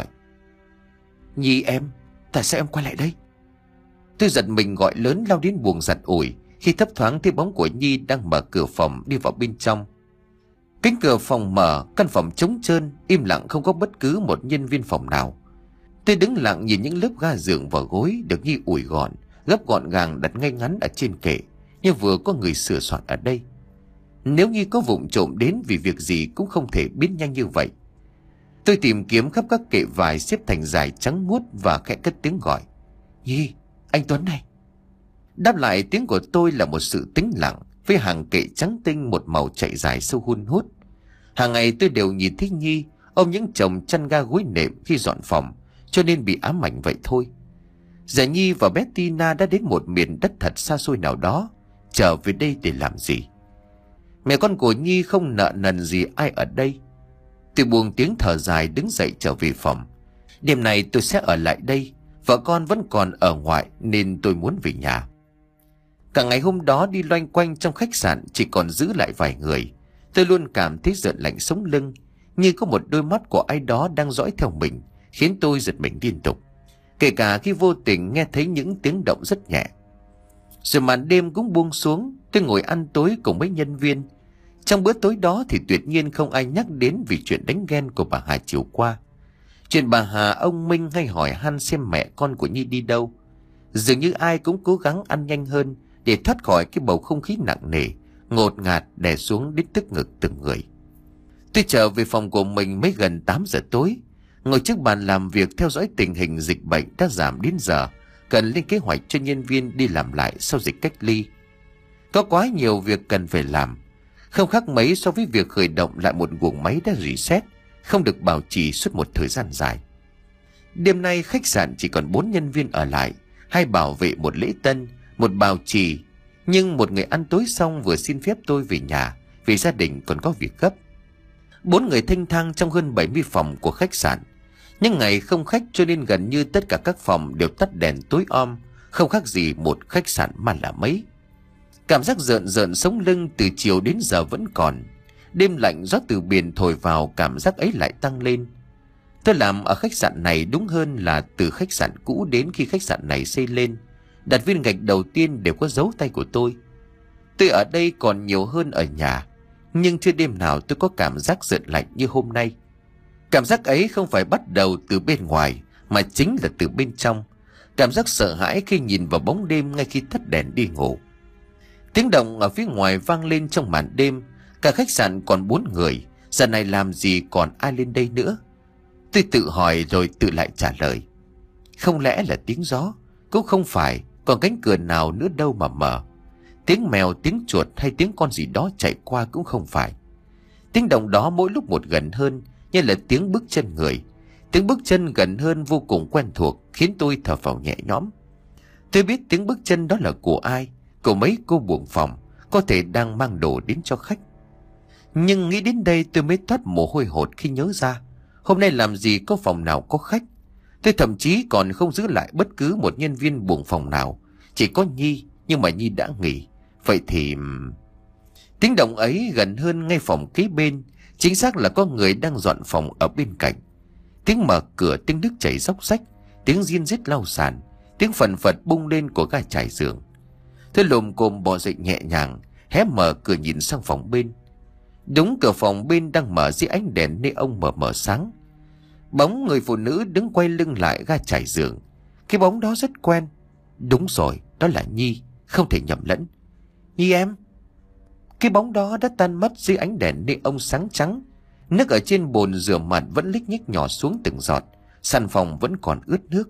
"Nhi em, tại sao em quay lại đây?" Tôi giật mình gọi lớn lao đến buồng giặt ủi khi thấp thoáng thấy bóng của Nhi đang mở cửa phòng đi vào bên trong. Cánh cửa phòng mở, căn phòng trống trơn, im lặng không có bất cứ một nhân viên phòng nào. Tôi đứng lặng nhìn những lớp ga giường và gối được Nhi ủi gọn, gấp gọn gàng đặt ngay ngắn ở trên kệ, như vừa có người sửa soạn ở đây. Nếu Nhi có vụng trộm đến vì việc gì cũng không thể biến nhanh như vậy. Tôi tìm kiếm khắp các kệ vải xếp thành dài trắng muốt và khẽ cất tiếng gọi: "Nhi, anh Tuấn này." Đáp lại tiếng của tôi là một sự tĩnh lặng với hàng kệ trắng tinh một màu chạy dài sâu hun hút. Hàng ngày tôi đều nhìn thấy Nhi ôm những chồng chăn ga gối nệm khi dọn phòng, cho nên bị ám ảnh vậy thôi. Giờ Nhi và bé Tina đã đến một miền đất thật xa xôi nào đó, trở về đây để làm gì? Mẹ con của Nhi không nợ nần gì ai ở đây. Tôi buông tiếng thở dài đứng dậy trở về phòng. Đêm này tôi sẽ ở lại đây, vợ con vẫn còn ở ngoại nên tôi muốn về nhà. Cả ngày hôm đó đi loanh quanh trong khách sạn chỉ còn giữ lại vài người. Tôi luôn cảm thấy rợn lạnh sống lưng, như có một đôi mắt của ai đó đang dõi theo mình, khiến tôi giật mình liên tục. Kể cả khi vô tình nghe thấy những tiếng động rất nhẹ. Rồi màn đêm cũng buông xuống, tôi ngồi ăn tối cùng mấy nhân viên. Trong bữa tối đó thì tuyệt nhiên không ai nhắc đến vì chuyện đánh ghen của bà Hà chiều qua. Chuyện bà Hà, ông Minh hay hỏi han xem mẹ con của Nhi đi đâu. Dường như ai cũng cố gắng ăn nhanh hơn để thoát khỏi cái bầu không khí nặng nề, ngột ngạt đè xuống đến tức ngực từng người. Tôi trở về phòng của mình mới gần tám giờ tối, ngồi trước bàn làm việc theo dõi tình hình dịch bệnh đã giảm đến giờ cần lên kế hoạch cho nhân viên đi làm lại sau dịch cách ly. Có quá nhiều việc cần phải làm, không khác mấy so với việc khởi động lại một guồng máy đã reset, không được bảo trì suốt một thời gian dài. Đêm nay khách sạn chỉ còn bốn nhân viên ở lại, hai bảo vệ, một lễ tân, một bảo trì. Nhưng một người ăn tối xong vừa xin phép tôi về nhà vì gia đình còn có việc gấp. Bốn người thênh thang trong hơn bảy mươi phòng của khách sạn. Nhưng ngày không khách cho nên gần như tất cả các phòng đều tắt đèn tối om, không khác gì một khách sạn mà là mấy. Cảm giác rợn rợn sống lưng từ chiều đến giờ vẫn còn. Đêm lạnh gió từ biển thổi vào, cảm giác ấy lại tăng lên. Tôi làm ở khách sạn này, đúng hơn là từ khách sạn cũ đến khi khách sạn này xây lên, đặt viên gạch đầu tiên đều có dấu tay của tôi. Tôi ở đây còn nhiều hơn ở nhà, nhưng chưa đêm nào tôi có cảm giác rợn lạnh như hôm nay. Cảm giác ấy không phải bắt đầu từ bên ngoài, mà chính là từ bên trong. Cảm giác sợ hãi khi nhìn vào bóng đêm ngay khi tắt đèn đi ngủ. Tiếng động ở phía ngoài vang lên trong màn đêm. Cả khách sạn còn bốn người, giờ này làm gì còn ai lên đây nữa? Tôi tự hỏi rồi tự lại trả lời. Không lẽ là tiếng gió? Cũng không phải, còn cánh cửa nào nữa đâu mà mở. Tiếng mèo, tiếng chuột hay tiếng con gì đó chạy qua cũng không phải. Tiếng động đó mỗi lúc một gần hơn, như là tiếng bước chân người. Tiếng bước chân gần hơn vô cùng quen thuộc, khiến tôi thở phào nhẹ nhõm. Tôi biết tiếng bước chân đó là của ai, của mấy cô buồng phòng, có thể đang mang đồ đến cho khách. Nhưng nghĩ đến đây tôi mới toát mồ hôi hột khi nhớ ra, hôm nay làm gì có phòng nào có khách. Tôi thậm chí còn không giữ lại bất cứ một nhân viên buồng phòng nào, chỉ có Nhi, nhưng mà Nhi đã nghỉ. Vậy thì... Tiếng động ấy gần hơn ngay phòng kế bên, chính xác là có người đang dọn phòng ở bên cạnh. Tiếng mở cửa, tiếng nước chảy róc rách, tiếng rin rít lau sàn, tiếng phần phật bung lên của ga trải giường. Tôi lồm cồm bò dậy nhẹ nhàng, hé mở cửa nhìn sang phòng bên. Đúng, cửa phòng bên đang mở dưới ánh đèn neon mờ mờ sáng. Bóng người phụ nữ đứng quay lưng lại ga trải giường. Cái bóng đó rất quen. Đúng rồi, đó là Nhi, không thể nhầm lẫn. Nhi em. Cái bóng đó đã tan mất dưới ánh đèn neon sáng trắng. Nước ở trên bồn rửa mặt vẫn lích nhích nhỏ xuống từng giọt, sàn phòng vẫn còn ướt nước.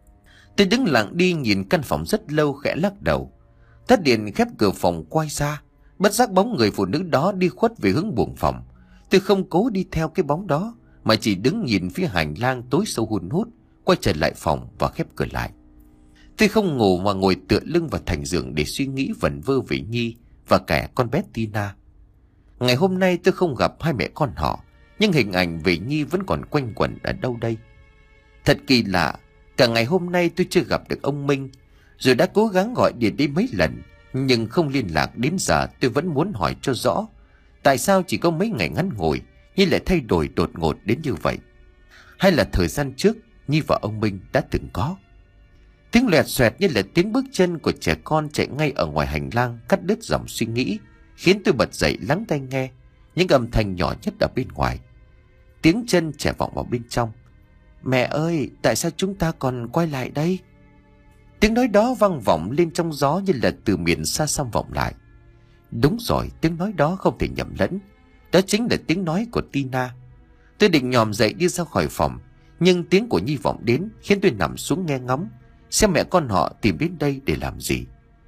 Tôi đứng lặng đi nhìn căn phòng rất lâu, khẽ lắc đầu. Tắt điện khép cửa phòng quay ra, bất giác bóng người phụ nữ đó đi khuất về hướng buồng phòng. Tôi không cố đi theo cái bóng đó, mà chỉ đứng nhìn phía hành lang tối sâu hun hút, quay trở lại phòng và khép cửa lại. Tôi không ngủ mà ngồi tựa lưng vào thành giường để suy nghĩ vẩn vơ về Nhi và cả con bé Tina. Ngày hôm nay tôi không gặp hai mẹ con họ, nhưng hình ảnh về Nhi vẫn còn quanh quẩn ở đâu đây. Thật kỳ lạ, cả ngày hôm nay tôi chưa gặp được ông Minh, rồi đã cố gắng gọi điện đi mấy lần, nhưng không liên lạc. Đến giờ tôi vẫn muốn hỏi cho rõ, tại sao chỉ có mấy ngày ngắn ngủi Nhi lại thay đổi đột ngột đến như vậy? Hay là thời gian trước Nhi và ông Minh đã từng có? Tiếng loẹt xoẹt như là tiếng bước chân của trẻ con chạy ngay ở ngoài hành lang cắt đứt dòng suy nghĩ, khiến tôi bật dậy lắng tai nghe những âm thanh nhỏ nhất ở bên ngoài. Tiếng chân trẻ vọng vào bên trong. Mẹ ơi, tại sao chúng ta còn quay lại đây? Tiếng nói đó vang vọng lên trong gió như là từ miền xa xăm vọng lại. Đúng rồi, tiếng nói đó không thể nhầm lẫn. Đó chính là tiếng nói của Tina. Tôi định nhòm dậy đi ra khỏi phòng, nhưng tiếng của Nhi vọng đến khiến tôi nằm xuống nghe ngóng xem mẹ con họ tìm đến đây để làm gì.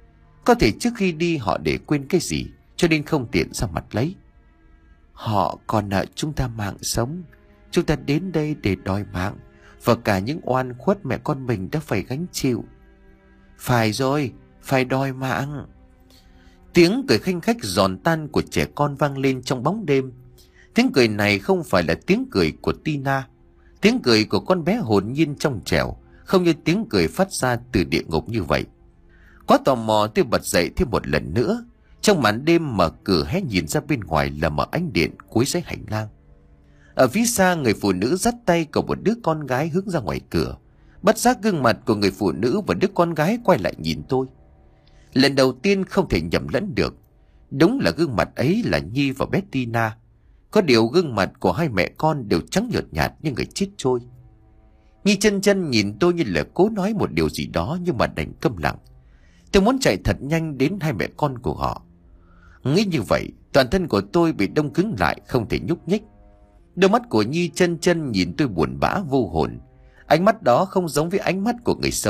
Có thể trước khi đi họ để quên cái gì, cho nên không tiện ra mặt lấy. Họ còn nợ chúng ta mạng sống. Chúng ta đến đây để đòi mạng, và cả những oan khuất mẹ con mình đã phải gánh chịu. Phải rồi, phải đòi mạng. Tiếng cười khanh khách giòn tan của trẻ con vang lên trong bóng đêm. Tiếng cười này không phải là tiếng cười của Tina. Tiếng cười của con bé hồn nhiên trong trẻo, không như tiếng cười phát ra từ địa ngục như vậy. Quá tò mò, tôi bật dậy thêm một lần nữa. Trong màn đêm, mở cửa hé nhìn ra bên ngoài là mở ánh điện cuối dãy hành lang. Ở phía xa, người phụ nữ dắt tay của một đứa con gái hướng ra ngoài cửa. Bất giác gương mặt của người phụ nữ và đứa con gái quay lại nhìn tôi. Lần đầu tiên không thể nhầm lẫn được. Đúng là gương mặt ấy là Nhi và bé Tina. Có điều gương mặt của hai mẹ con đều trắng nhợt nhạt như người chết trôi. Nhi chân chân nhìn tôi như là cố nói một điều gì đó, nhưng mà đành câm lặng. Tôi muốn chạy thật nhanh đến hai mẹ con của họ. Nghĩ như vậy, toàn thân của tôi bị đông cứng lại, không thể nhúc nhích. Đôi mắt của Nhi chân chân nhìn tôi buồn bã vô hồn. Ánh mắt đó không giống với ánh mắt của người sống,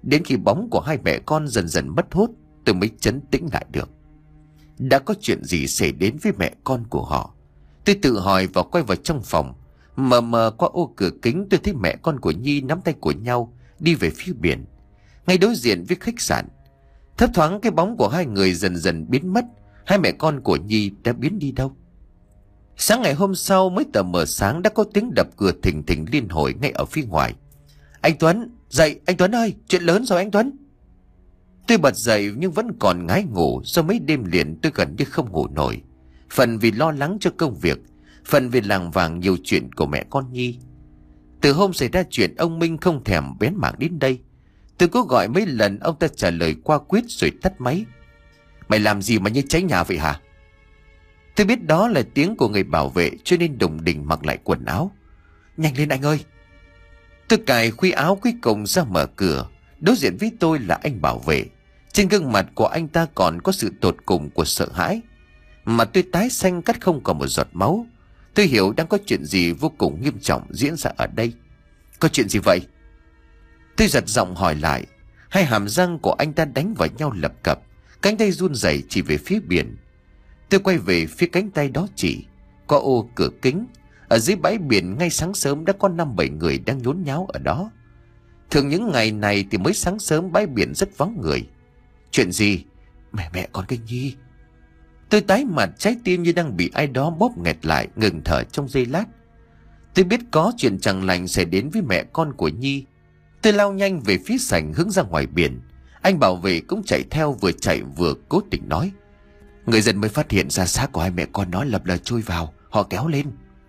Đến khi bóng của hai mẹ con dần dần mất hút, tôi mới trấn tĩnh lại được. Đã có chuyện gì xảy đến với mẹ con của họ? Tôi tự hỏi và quay vào trong phòng. Mờ mờ qua ô cửa kính tôi thấy mẹ con của Nhi nắm tay của nhau đi về phía biển, ngay đối diện với khách sạn. Thấp thoáng cái bóng của hai người dần dần biến mất. Hai mẹ con của Nhi đã biến đi đâu? Sáng ngày hôm sau mới tờ mờ sáng đã có tiếng đập cửa thình thình liên hồi ngay ở phía ngoài. Anh Tuấn, dậy anh Tuấn ơi, chuyện lớn rồi anh Tuấn. Tôi bật dậy nhưng vẫn còn ngái ngủ, do mấy đêm liền tôi gần như không ngủ nổi. Phần vì lo lắng cho công việc, phần vì làng vàng nhiều chuyện của mẹ con Nhi. Từ hôm xảy ra chuyện, ông Minh không thèm bén mảng đến đây. Tôi có gọi mấy lần, ông ta trả lời qua quyết rồi tắt máy. Mày làm gì mà như cháy nhà vậy hả? Tôi biết đó là tiếng của người bảo vệ, cho nên đùng đỉnh mặc lại quần áo. Nhanh lên anh ơi. Tôi cài khuy áo cuối cùng ra mở cửa. Đối diện với tôi là anh bảo vệ. Trên gương mặt của anh ta còn có sự tột cùng của sợ hãi. Mà tôi tái xanh cắt không còn một giọt máu. Tôi hiểu đang có chuyện gì vô cùng nghiêm trọng diễn ra ở đây. Có chuyện gì vậy? Tôi giật giọng hỏi lại. Hai hàm răng của anh ta đánh vào nhau lập cập, cánh tay run rẩy chỉ về phía biển. Tôi quay về phía cánh tay đó chỉ. Qua ô cửa kính, ở dưới bãi biển ngay sáng sớm đã có năm bảy người đang nhốn nháo ở đó. Thường những ngày này thì mới sáng sớm bãi biển rất vắng người. Chuyện gì? Mẹ mẹ con cái Nhi. Tôi tái mặt, trái tim như đang bị ai đó bóp nghẹt lại, ngừng thở trong giây lát. Tôi biết có chuyện chẳng lành sẽ đến với mẹ con của Nhi. Tôi lao nhanh về phía sảnh hướng ra ngoài biển. Anh bảo vệ cũng chạy theo, vừa chạy vừa cố tình nói. Người dân mới phát hiện ra xác của hai mẹ con nó lập lờ trôi vào, họ kéo lên.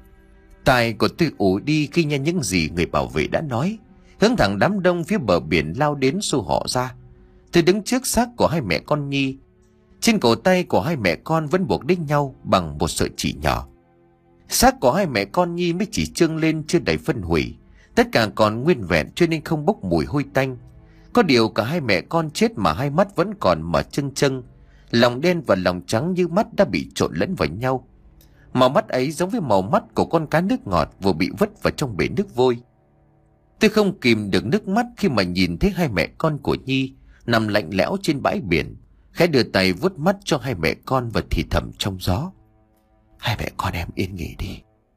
Tai của tôi ù đi khi nghe những gì người bảo vệ đã nói. Hướng thẳng đám đông phía bờ biển lao đến xô họ ra. Tôi đứng trước xác của hai mẹ con Nhi. Trên cổ tay của hai mẹ con vẫn buộc đích nhau bằng một sợi chỉ nhỏ. Xác của hai mẹ con Nhi mới chỉ trương lên chưa đầy phân hủy. Tất cả còn nguyên vẹn cho nên không bốc mùi hôi tanh. Có điều cả hai mẹ con chết mà hai mắt vẫn còn mở trưng trưng. Lòng đen và lòng trắng như mắt đã bị trộn lẫn vào nhau. Màu mắt ấy giống với màu mắt của con cá nước ngọt vừa bị vứt vào trong bể nước vôi. Tôi không kìm được nước mắt khi mà nhìn thấy hai mẹ con của Nhi nằm lạnh lẽo trên bãi biển. Khẽ đưa tay vuốt mắt cho hai mẹ con và thì thầm trong gió. Hai mẹ con em yên nghỉ đi.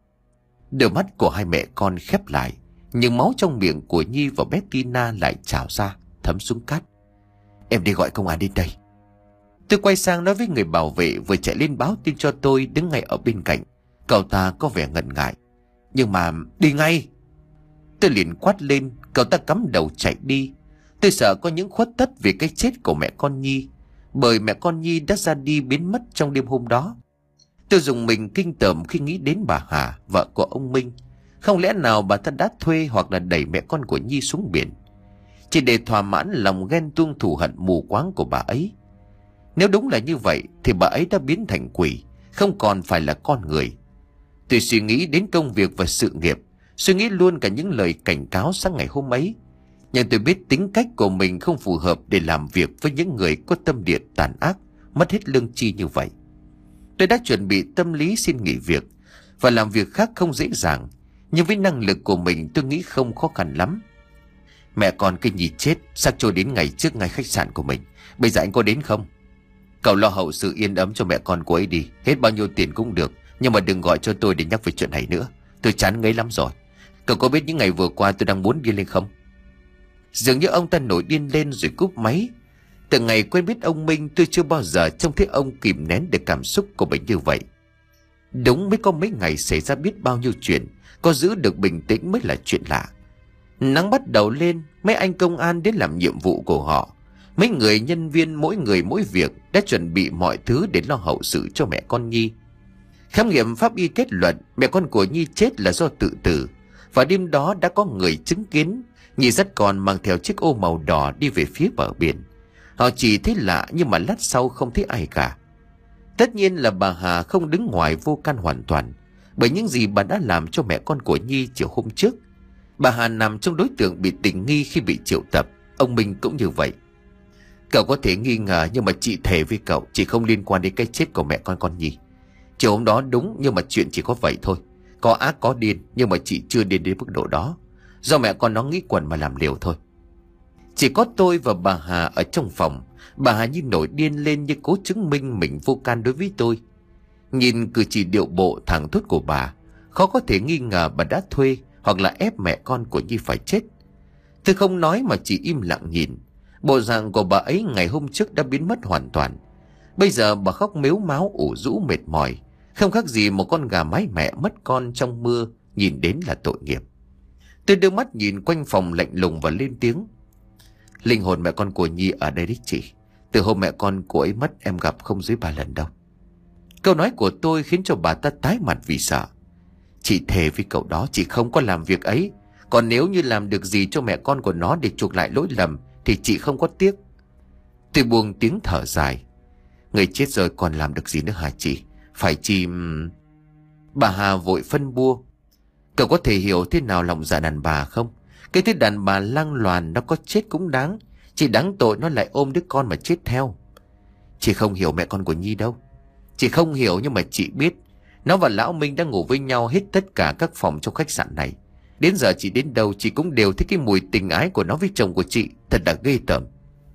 Đôi mắt của hai mẹ con khép lại, nhưng máu trong miệng của Nhi và bé Tina lại trào ra, thấm xuống cát. Em đi gọi công an đến đây. Tôi quay sang nói với người bảo vệ vừa chạy lên báo tin cho tôi đứng ngay ở bên cạnh. Cậu ta có vẻ ngần ngại. Nhưng mà đi ngay. Tôi liền quát lên, cậu ta cắm đầu chạy đi. Tôi sợ có những khuất tất về cái chết của mẹ con Nhi, bởi mẹ con Nhi đã ra đi biến mất trong đêm hôm đó. Tôi dùng mình kinh tởm khi nghĩ đến bà Hà, vợ của ông Minh. Không lẽ nào bà ta đã thuê hoặc là đẩy mẹ con của Nhi xuống biển, chỉ để thỏa mãn lòng ghen tuông thù hận mù quáng của bà ấy? Nếu đúng là như vậy thì bà ấy đã biến thành quỷ, không còn phải là con người. Tôi suy nghĩ đến công việc và sự nghiệp, suy nghĩ luôn cả những lời cảnh cáo sáng ngày hôm ấy. Nhưng tôi biết tính cách của mình không phù hợp để làm việc với những người có tâm địa tàn ác, mất hết lương tri như vậy. Tôi đã chuẩn bị tâm lý xin nghỉ việc và làm việc khác không dễ dàng, nhưng với năng lực của mình tôi nghĩ không khó khăn lắm. Mẹ con cái Nhi chết, xác trôi đến ngày trước ngay khách sạn của mình. Bây giờ anh có đến không? Cậu lo hậu sự yên ấm cho mẹ con cô ấy đi. Hết bao nhiêu tiền cũng được, nhưng mà đừng gọi cho tôi để nhắc về chuyện này nữa. Tôi chán ngấy lắm rồi. Cậu có biết những ngày vừa qua tôi đang muốn điên lên không? Dường như ông ta nổi điên lên rồi cúp máy. Từ ngày quen biết ông Minh, tôi chưa bao giờ trông thấy ông kìm nén được cảm xúc của mình như vậy. Đúng mới có mấy ngày xảy ra biết bao nhiêu chuyện, có giữ được bình tĩnh mới là chuyện lạ. Nắng bắt đầu lên, mấy anh công an đến làm nhiệm vụ của họ. Mấy người nhân viên mỗi người mỗi việc đã chuẩn bị mọi thứ để lo hậu sự cho mẹ con Nhi. Khám nghiệm pháp y kết luận mẹ con của Nhi chết là do tự tử. Và đêm đó đã có người chứng kiến Nhi dắt con mang theo chiếc ô màu đỏ đi về phía bờ biển. Họ chỉ thấy lạ nhưng mà lát sau không thấy ai cả. Tất nhiên là bà Hà không đứng ngoài vô can hoàn toàn, bởi những gì bà đã làm cho mẹ con của Nhi chiều hôm trước. Bà Hà nằm trong đối tượng bị tình nghi khi bị triệu tập. Ông Minh cũng như vậy. Cậu có thể nghi ngờ, nhưng mà chị thề với cậu chị không liên quan đến cái chết của mẹ con con Nhi. Chiều hôm đó đúng, nhưng mà chuyện chỉ có vậy thôi. Có ác có điên, nhưng mà chị chưa điên đến mức độ đó. Do mẹ con nó nghĩ quẩn mà làm liều thôi. Chỉ có tôi và bà Hà ở trong phòng. Bà Hà như nổi điên lên, như cố chứng minh mình vô can đối với tôi. Nhìn cử chỉ điệu bộ thẳng thốt của bà, khó có thể nghi ngờ bà đã thuê hoặc là ép mẹ con của Nhi phải chết. Tôi không nói mà chỉ im lặng nhìn. Bộ dạng của bà ấy ngày hôm trước đã biến mất hoàn toàn. Bây giờ bà khóc mếu máo ủ rũ mệt mỏi, không khác gì một con gà mái mẹ mất con trong mưa, nhìn đến là tội nghiệp. Tôi đưa mắt nhìn quanh phòng lạnh lùng và lên tiếng: Linh hồn mẹ con của Nhi ở đây đấy chị. Từ hôm mẹ con cô ấy mất em gặp không dưới ba lần đâu. Câu nói của tôi khiến cho bà ta tái mặt vì sợ. Chị thề với cậu đó chị không có làm việc ấy. Còn nếu như làm được gì cho mẹ con của nó để chuộc lại lỗi lầm thì chị không có tiếc. Tôi buông tiếng thở dài. Người chết rồi còn làm được gì nữa hả chị? Phải chị... Bà Hà vội phân bua. Cậu có thể hiểu thế nào lòng dạ đàn bà không? Cái thứ đàn bà lang loàn nó có chết cũng đáng. Chị đáng tội nó lại ôm đứa con mà chết theo. Chị không hiểu mẹ con của Nhi đâu. Chị không hiểu nhưng mà chị biết. Nó và Lão Minh đã ngủ với nhau hết tất cả các phòng trong khách sạn này. Đến giờ chị đến đâu chị cũng đều thấy cái mùi tình ái của nó với chồng của chị. Thật là ghê tởm.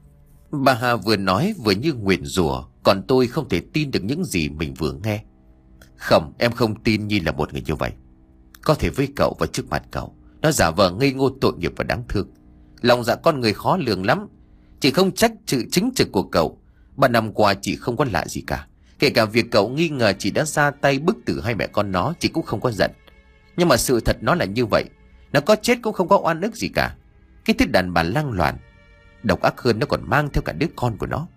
Bà Hà vừa nói vừa như nguyền rủa. Còn tôi không thể tin được những gì mình vừa nghe. Không, em không tin Nhi là một người như vậy. Có thể với cậu và trước mặt cậu nó giả vờ ngây ngô tội nghiệp và đáng thương. Lòng dạ con người khó lường lắm. Chị không trách sự chính trực của cậu. Ba năm qua chị không có lạ gì cả. Kể cả việc cậu nghi ngờ chị đã ra tay bức tử hai mẹ con nó, chị cũng không có giận. Nhưng mà sự thật nó là như vậy. Nó có chết cũng không có oan ức gì cả. Cái thứ đàn bà lang loàn, độc ác hơn nó còn mang theo cả đứa con của nó.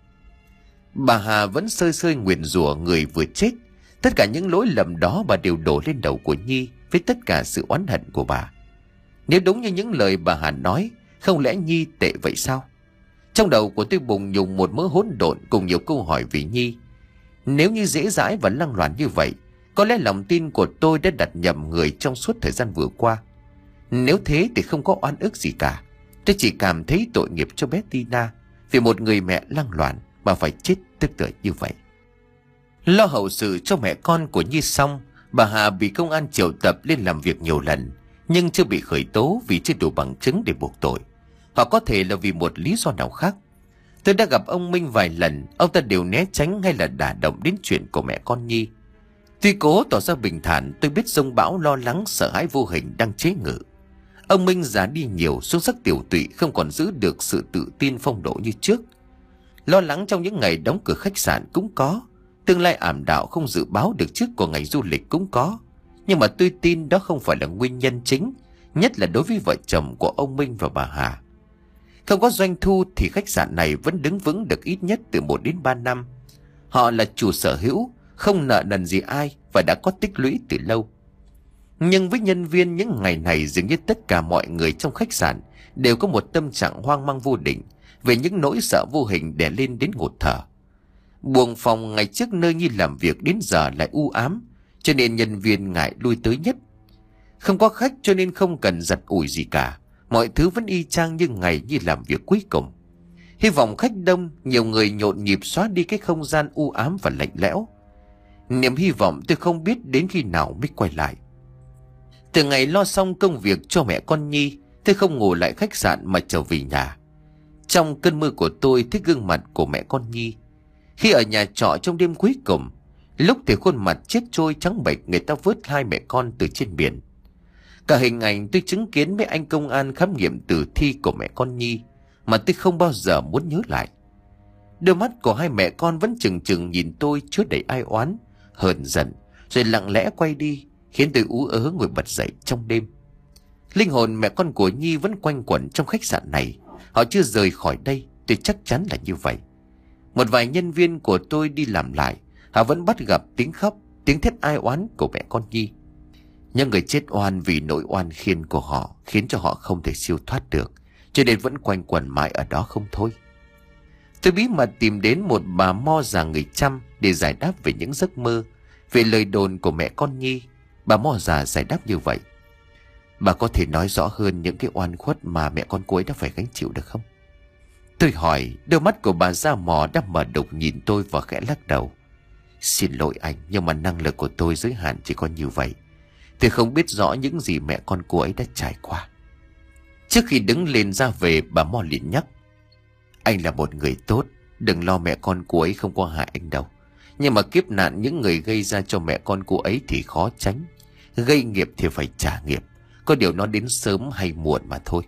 Bà Hà vẫn sơi sơi nguyền rủa người vừa chết. Tất cả những lỗi lầm đó bà đều đổ lên đầu của Nhi với tất cả sự oán hận của bà. Nếu đúng như những lời bà Hà nói, không lẽ Nhi tệ vậy sao? Trong đầu của tôi bùng nhùng một mớ hỗn độn cùng nhiều câu hỏi về Nhi. Nếu như dễ dãi và lăng loàn như vậy, có lẽ lòng tin của tôi đã đặt nhầm người trong suốt thời gian vừa qua. Nếu thế thì không có oan ức gì cả. Tôi chỉ cảm thấy tội nghiệp cho bé Tina, vì một người mẹ lăng loàn mà phải chết tức tưởi như vậy. Lo hậu sự cho mẹ con của Nhi xong, bà Hà bị công an triệu tập lên làm việc nhiều lần, nhưng chưa bị khởi tố vì chưa đủ bằng chứng để buộc tội, hoặc có thể là vì một lý do nào khác. Tôi đã gặp ông Minh vài lần, ông ta đều né tránh hay là đả động đến chuyện của mẹ con Nhi. Tuy cố tỏ ra bình thản, tôi biết dông bão lo lắng sợ hãi vô hình đang chế ngự. Ông Minh già đi nhiều, xuống sắc tiểu tụy, không còn giữ được sự tự tin phong độ như trước. Lo lắng trong những ngày đóng cửa khách sạn cũng có, tương lai ảm đạm không dự báo được trước của ngành du lịch cũng có. Nhưng mà tôi tin đó không phải là nguyên nhân chính, nhất là đối với vợ chồng của ông Minh và bà Hà. Không có doanh thu thì khách sạn này vẫn đứng vững được ít nhất từ một đến ba năm. Họ là chủ sở hữu, không nợ nần gì ai và đã có tích lũy từ lâu. Nhưng với nhân viên những ngày này, dường như tất cả mọi người trong khách sạn đều có một tâm trạng hoang mang vô định về những nỗi sợ vô hình đè lên đến ngột thở. Buồng phòng ngày trước nơi Nhi làm việc đến giờ lại u ám, cho nên nhân viên ngại lui tới nhất. Không có khách cho nên không cần giặt ủi gì cả. Mọi thứ vẫn y chang như ngày Nhi làm việc cuối cùng. Hy vọng khách đông, nhiều người nhộn nhịp xóa đi cái không gian u ám và lạnh lẽo. Niềm hy vọng tôi không biết đến khi nào mới quay lại. Từ ngày lo xong công việc cho mẹ con Nhi, tôi không ngủ lại khách sạn mà trở về nhà. Trong cơn mơ của tôi thấy gương mặt của mẹ con Nhi. Khi ở nhà trọ trong đêm cuối cùng, lúc thì khuôn mặt chết trôi trắng bệch người ta vớt hai mẹ con từ trên biển. Cả hình ảnh tôi chứng kiến với anh công an khám nghiệm tử thi của mẹ con Nhi mà tôi không bao giờ muốn nhớ lại. Đôi mắt của hai mẹ con vẫn chừng chừng nhìn tôi chứa đầy ai oán, hờn giận, rồi lặng lẽ quay đi, khiến tôi ú ớ ngồi bật dậy trong đêm. Linh hồn mẹ con của Nhi vẫn quanh quẩn trong khách sạn này. Họ chưa rời khỏi đây, tôi chắc chắn là như vậy. Một vài nhân viên của tôi đi làm lại, họ vẫn bắt gặp tiếng khóc, tiếng thét ai oán của mẹ con Nhi. Những người chết oan vì nỗi oan khiên của họ khiến cho họ không thể siêu thoát được, cho nên vẫn quanh quẩn mãi ở đó không thôi. Tôi bí mật tìm đến một bà mo già người Chăm để giải đáp về những giấc mơ, về lời đồn của mẹ con Nhi. Bà mo già giải đáp như vậy: bà có thể nói rõ hơn những cái oan khuất mà mẹ con cô ấy đã phải gánh chịu được không? Tôi hỏi. Đôi mắt của bà già mò đã mở đục nhìn tôi và khẽ lắc đầu. Xin lỗi anh, nhưng mà năng lực của tôi giới hạn chỉ có như vậy. Tôi không biết rõ những gì mẹ con cô ấy đã trải qua. Trước khi đứng lên ra về, bà Mo liền nhắc: Anh là một người tốt, đừng lo, mẹ con cô ấy không có hại anh đâu. Nhưng mà kiếp nạn những người gây ra cho mẹ con cô ấy thì khó tránh. Gây nghiệp thì phải trả nghiệp, có điều nó đến sớm hay muộn mà thôi.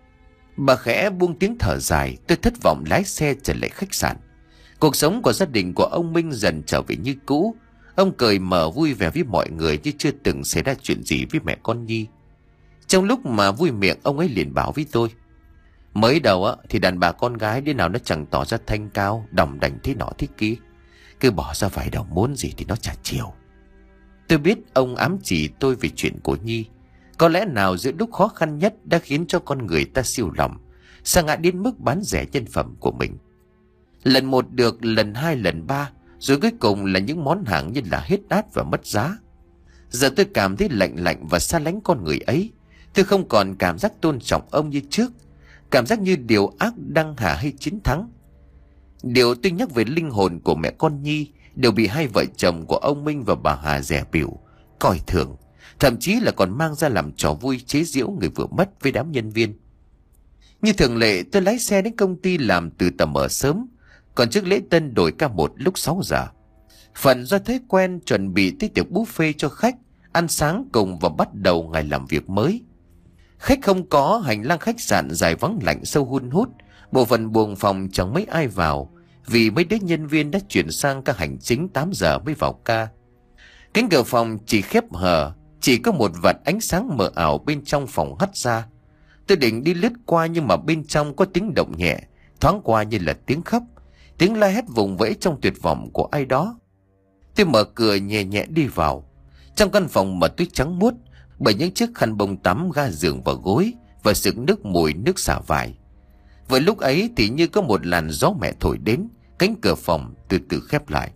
Bà khẽ buông tiếng thở dài. Tôi thất vọng lái xe trở lại khách sạn. Cuộc sống của gia đình của ông Minh dần trở về như cũ. Ông cười mở vui vẻ với mọi người như chưa từng xảy ra chuyện gì với mẹ con Nhi. Trong lúc mà vui miệng, ông ấy liền bảo với tôi: Mới đầu á thì đàn bà con gái đứa nào nó chẳng tỏ ra thanh cao, đỏng đảnh thế nọ thế kia, cứ bỏ ra vài đồng muốn gì thì nó chả chiều. Tôi biết ông ám chỉ tôi về chuyện của Nhi. Có lẽ nào giữa lúc khó khăn nhất đã khiến cho con người ta siêu lòng, sa ngã đến mức bán rẻ nhân phẩm của mình. Lần một được, lần hai, lần ba, rồi cuối cùng là những món hàng như là hết đát và mất giá. Giờ tôi cảm thấy lạnh lạnh và xa lánh con người ấy. Tôi không còn cảm giác tôn trọng ông như trước. Cảm giác như điều ác đang hạ hay chiến thắng. Điều tôi nhắc về linh hồn của mẹ con Nhi đều bị hai vợ chồng của ông Minh và bà Hà dè bỉu, coi thường, thậm chí là còn mang ra làm trò vui chế giễu người vừa mất với đám nhân viên. Như thường lệ, tôi lái xe đến công ty làm từ tầm mở sớm, còn trước lễ tân đổi ca một lúc sáu giờ. Phần do thói quen chuẩn bị tiết tiệc buffet cho khách, ăn sáng cùng và bắt đầu ngày làm việc mới. Khách không có, hành lang khách sạn dài vắng lạnh sâu hun hút. Bộ phận buồng phòng chẳng mấy ai vào, vì mấy đứa nhân viên đã chuyển sang ca hành chính tám giờ mới vào ca. Cánh cửa phòng chỉ khép hờ, chỉ có một vệt ánh sáng mờ ảo bên trong phòng hắt ra. Tôi định đi lướt qua, nhưng mà bên trong có tiếng động nhẹ, thoáng qua như là tiếng khóc, tiếng la hét vùng vẫy trong tuyệt vọng của ai đó. Tôi mở cửa nhẹ nhẹ đi vào. Trong căn phòng mà tối trắng muốt bởi những chiếc khăn bông tắm, ga giường và gối, và sực nước mùi nước xả vải. Vừa lúc ấy thì như có một làn gió mẹ thổi đến, cánh cửa phòng từ từ khép lại.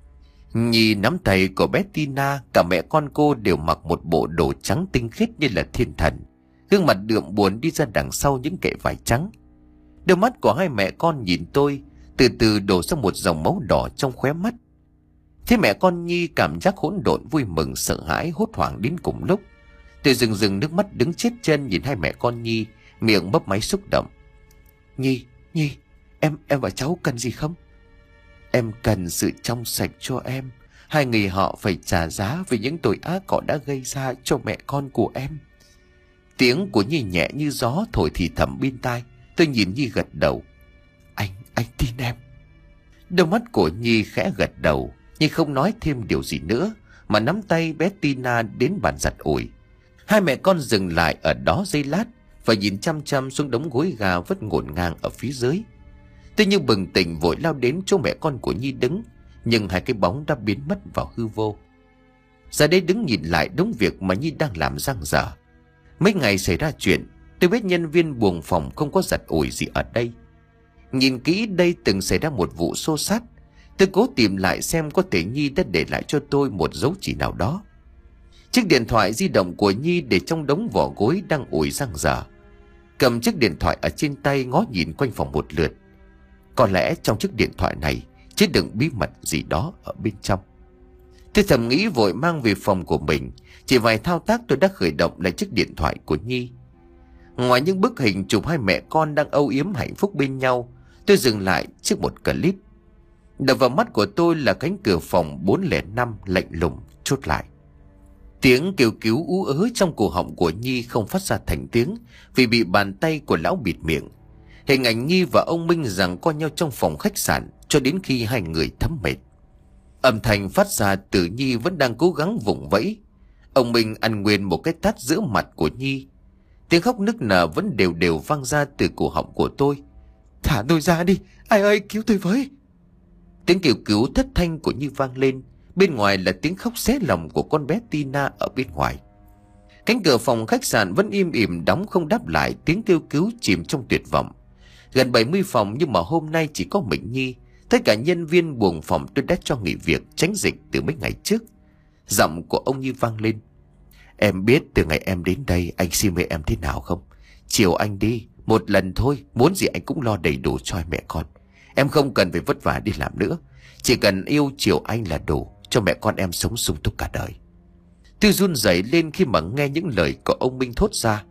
Nhi nắm tay của bé Tina, cả mẹ con cô đều mặc một bộ đồ trắng tinh khiết như là thiên thần, gương mặt đượm buồn đi ra đằng sau những kệ vải trắng. Đôi mắt của hai mẹ con nhìn tôi, từ từ đổ ra một dòng máu đỏ trong khóe mắt. Thế mẹ con Nhi cảm giác hỗn độn, vui mừng, sợ hãi, hốt hoảng đến cùng lúc. Tôi rừng rừng nước mắt đứng chết chân nhìn hai mẹ con Nhi, miệng mấp máy xúc động. Nhi, Nhi, em, em và cháu cần gì không? Em cần sự trong sạch cho em. Hai người họ phải trả giá vì những tội ác họ đã gây ra cho mẹ con của em. Tiếng của Nhi nhẹ như gió thổi thì thầm bên tai. Tôi nhìn Nhi gật đầu. Anh, anh tin em. Đôi mắt của Nhi khẽ gật đầu, nhưng không nói thêm điều gì nữa, mà nắm tay bé Tina đến bàn giặt ủi. Hai mẹ con dừng lại ở đó giây lát và nhìn chăm chăm xuống đống gối gà vứt ngổn ngang ở phía dưới. Tôi như bừng tỉnh vội lao đến chỗ mẹ con của Nhi đứng, nhưng hai cái bóng đã biến mất vào hư vô. Ra đây đứng nhìn lại đống việc mà Nhi đang làm dang dở. Mấy ngày xảy ra chuyện, tôi biết nhân viên buồng phòng không có giặt ủi gì ở đây. Nhìn kỹ, đây từng xảy ra một vụ xô xát. Tôi cố tìm lại xem có thể Nhi đã để lại cho tôi một dấu chỉ nào đó. Chiếc điện thoại di động của Nhi để trong đống vỏ gối đang ủi dang dở. Cầm chiếc điện thoại ở trên tay ngó nhìn quanh phòng một lượt. Có lẽ trong chiếc điện thoại này chứa đựng bí mật gì đó ở bên trong. Tôi thầm nghĩ vội mang về phòng của mình. Chỉ vài thao tác tôi đã khởi động lại chiếc điện thoại của Nhi. Ngoài những bức hình chụp hai mẹ con đang âu yếm hạnh phúc bên nhau, tôi dừng lại trước một clip. Đập vào mắt của tôi là cánh cửa phòng bốn không năm lạnh lùng chốt lại. Tiếng kêu cứu ú ớ trong cổ họng của Nhi không phát ra thành tiếng vì bị bàn tay của lão bịt miệng. Hình ảnh Nhi và ông Minh giằng co nhau trong phòng khách sạn cho đến khi hai người thấm mệt. Âm thanh phát ra từ Nhi vẫn đang cố gắng vùng vẫy. Ông Minh ăn nguyên một cái tát giữa mặt của Nhi. Tiếng khóc nức nở vẫn đều đều vang ra từ cổ họng của tôi. Thả tôi ra đi, ai ơi cứu tôi với. Tiếng kêu cứu thất thanh của Nhi vang lên. Bên ngoài là tiếng khóc xé lòng của con bé Tina ở bên ngoài. Cánh cửa phòng khách sạn vẫn im ỉm đóng không đáp lại tiếng kêu cứu chìm trong tuyệt vọng. Gần bảy mươi phòng nhưng mà hôm nay chỉ có mình Nhi. Tất cả nhân viên buồng phòng tôi đã cho nghỉ việc tránh dịch từ mấy ngày trước. Giọng của ông Nhi vang lên. Em biết từ ngày em đến đây anh si mê em thế nào không? Chiều anh đi, một lần thôi, muốn gì anh cũng lo đầy đủ cho hai mẹ con. Em không cần phải vất vả đi làm nữa. Chỉ cần yêu chiều anh là đủ, cho mẹ con em sống sung túc cả đời. Tôi run rẩy lên khi mà nghe những lời của ông Minh thốt ra.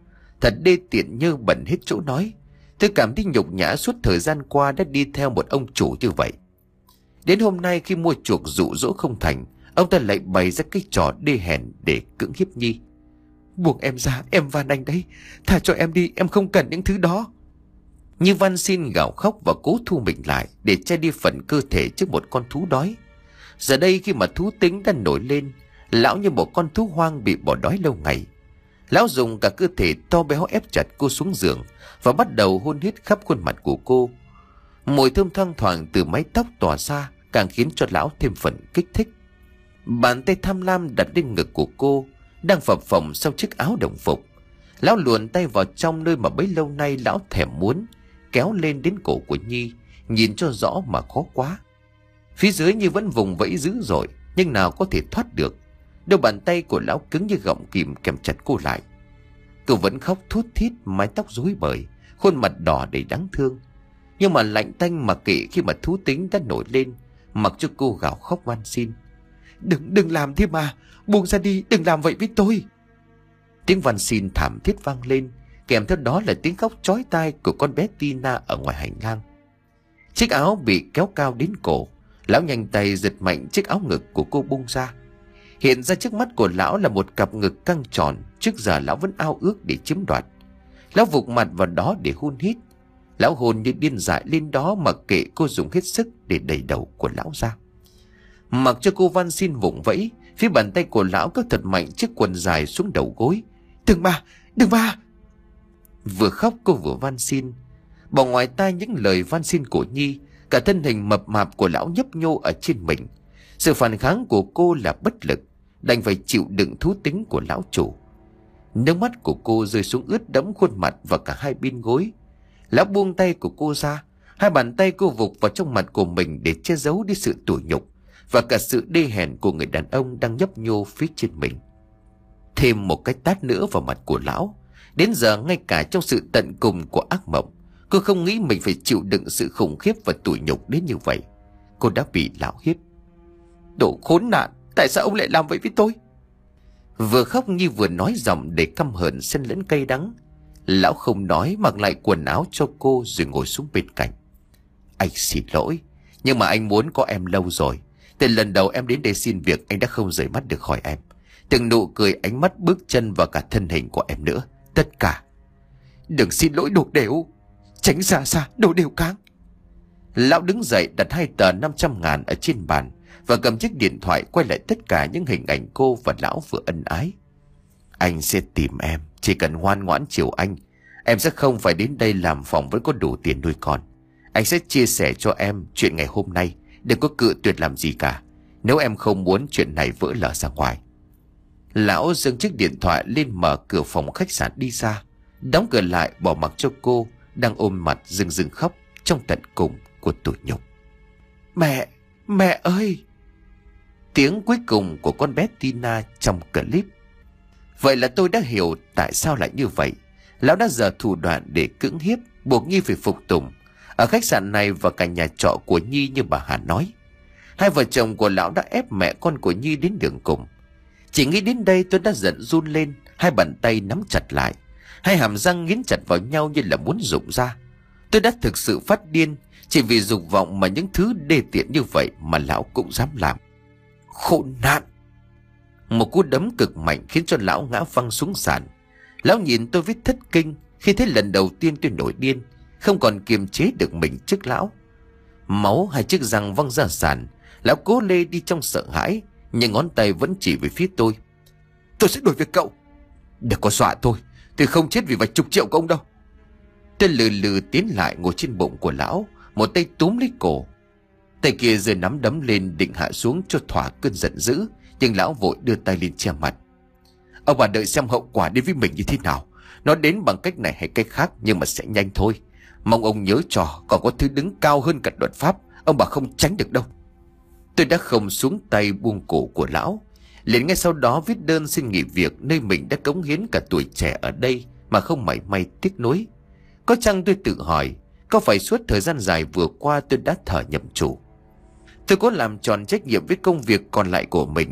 Thật đê tiện nhơ bẩn hết chỗ nói. Tôi cảm thấy nhục nhã suốt thời gian qua đã đi theo một ông chủ như vậy. Đến hôm nay khi mua chuộc dụ dỗ không thành, ông ta lại bày ra cái trò đê hèn để cưỡng hiếp Nhi. Buông em ra, em van anh đấy. Thả cho em đi, em không cần những thứ đó. Nhi van xin gào khóc và cố thu mình lại để che đi phần cơ thể trước một con thú đói. Giờ đây khi mà thú tính đã nổi lên, lão như một con thú hoang bị bỏ đói lâu ngày. Lão dùng cả cơ thể to béo ép chặt cô xuống giường và bắt đầu hôn hít khắp khuôn mặt của cô. Mùi thơm thoang thoảng từ mái tóc tỏa ra càng khiến cho lão thêm phần kích thích. Bàn tay tham lam đặt lên ngực của cô, đang phập phồng sau chiếc áo đồng phục. Lão luồn tay vào trong nơi mà bấy lâu nay lão thèm muốn, kéo lên đến cổ của Nhi, nhìn cho rõ mà khó quá. Phía dưới Nhi vẫn vùng vẫy dữ dội, nhưng nào có thể thoát được. Đôi bàn tay của lão cứng như gọng kìm kèm chặt cô lại. Cô vẫn khóc thút thít, mái tóc rối bời, khuôn mặt đỏ đầy đáng thương. Nhưng mà lạnh tanh mặc kệ khi mà thú tính đã nổi lên, mặc cho cô gào khóc van xin. Đừng, đừng làm thế mà, buông ra đi, đừng làm vậy với tôi. Tiếng van xin thảm thiết vang lên, kèm theo đó là tiếng khóc chói tai của con bé Tina ở ngoài hành lang. Chiếc áo bị kéo cao đến cổ, lão nhanh tay giật mạnh chiếc áo ngực của cô bung ra. Hiện ra trước mắt của lão là một cặp ngực căng tròn, trước giờ lão vẫn ao ước để chiếm đoạt. Lão vụt mặt vào đó để hôn hít. Lão hồn như điên dại lên đó mặc kệ cô dùng hết sức để đẩy đầu của lão ra. Mặc cho cô van xin vùng vẫy, phía bàn tay của lão cứ thật mạnh chiếc quần dài xuống đầu gối. Đừng mà, đừng mà. Vừa khóc cô vừa van xin. Bỏ ngoài tai những lời van xin của Nhi, cả thân hình mập mạp của lão nhấp nhô ở trên mình. Sự phản kháng của cô là bất lực, đành phải chịu đựng thú tính của lão chủ. Nước mắt của cô rơi xuống ướt đẫm khuôn mặt và cả hai bên gối. Lão buông tay của cô ra, hai bàn tay cô vụt vào trong mặt của mình để che giấu đi sự tủi nhục và cả sự đê hèn của người đàn ông đang nhấp nhô phía trên mình. Thêm một cái tát nữa vào mặt của lão. Đến giờ ngay cả trong sự tận cùng của ác mộng, cô không nghĩ mình phải chịu đựng sự khủng khiếp và tủi nhục đến như vậy. Cô đã bị lão hiếp. Đồ khốn nạn, tại sao ông lại làm vậy với tôi? Vừa khóc như vừa nói giọng để căm hờn xen lẫn cay đắng. Lão không nói, mặc lại quần áo cho cô rồi ngồi xuống bên cạnh. Anh xin lỗi, nhưng mà anh muốn có em lâu rồi. Từ lần đầu em đến đây xin việc, anh đã không rời mắt được khỏi em. Từng nụ cười, ánh mắt, bước chân và cả thân hình của em nữa, tất cả. Đừng xin lỗi đồ đều, tránh xa xa, đồ đều cáng. Lão đứng dậy đặt hai tờ năm trăm ngàn ở trên bàn và cầm chiếc điện thoại quay lại tất cả những hình ảnh cô và lão vừa ân ái. Anh sẽ tìm em, chỉ cần ngoan ngoãn chiều anh, em sẽ không phải đến đây làm phòng vẫn có đủ tiền nuôi con. Anh sẽ chia sẻ cho em chuyện ngày hôm nay, đừng có cự tuyệt làm gì cả, nếu em không muốn chuyện này vỡ lở ra ngoài. Lão dâng chiếc điện thoại lên, mở cửa phòng khách sạn đi ra, đóng cửa lại, bỏ mặc cho cô đang ôm mặt rưng rưng khóc trong tận cùng của tủi nhục. Mẹ, mẹ ơi! Tiếng cuối cùng của con bé Tina trong clip. Vậy là tôi đã hiểu tại sao lại như vậy. Lão đã giở thủ đoạn để cưỡng hiếp, buộc Nhi phải phục tùng. Ở khách sạn này và cả nhà trọ của Nhi như bà Hà nói, hai vợ chồng của lão đã ép mẹ con của Nhi đến đường cùng. Chỉ nghĩ đến đây tôi đã giận run lên, hai bàn tay nắm chặt lại, hai hàm răng nghiến chặt vào nhau như là muốn rụng ra. Tôi đã thực sự phát điên, chỉ vì dục vọng mà những thứ đê tiện như vậy mà lão cũng dám làm. Khốn nạn! Một cú đấm cực mạnh khiến cho lão ngã văng xuống sàn. Lão nhìn tôi với thất kinh khi thấy lần đầu tiên tôi nổi điên, không còn kiềm chế được mình trước lão. Máu hai chiếc răng văng ra sàn. Lão cố lê đi trong sợ hãi, nhưng ngón tay vẫn chỉ về phía tôi. Tôi sẽ đuổi việc cậu. Đừng có dọa tôi, tôi không chết vì vài chục triệu của ông đâu. Tôi lừ lừ tiến lại ngồi trên bụng của lão, một tay túm lấy cổ. Tay kia giơ nắm đấm lên định hạ xuống cho thỏa cơn giận dữ, nhưng lão vội đưa tay lên che mặt. Ông bà đợi xem hậu quả đến với mình như thế nào. Nó đến bằng cách này hay cách khác, nhưng mà sẽ nhanh thôi. Mong ông nhớ trò còn có thứ đứng cao hơn cả luật pháp, ông bà không tránh được đâu. Tôi đã không xuống tay buông cổ của lão, liền ngay sau đó viết đơn xin nghỉ việc nơi mình đã cống hiến cả tuổi trẻ ở đây mà không mảy may tiếc nuối. Có chăng tôi tự hỏi, có phải suốt thời gian dài vừa qua tôi đã thở nhầm chủ? Tôi có làm tròn trách nhiệm với công việc còn lại của mình,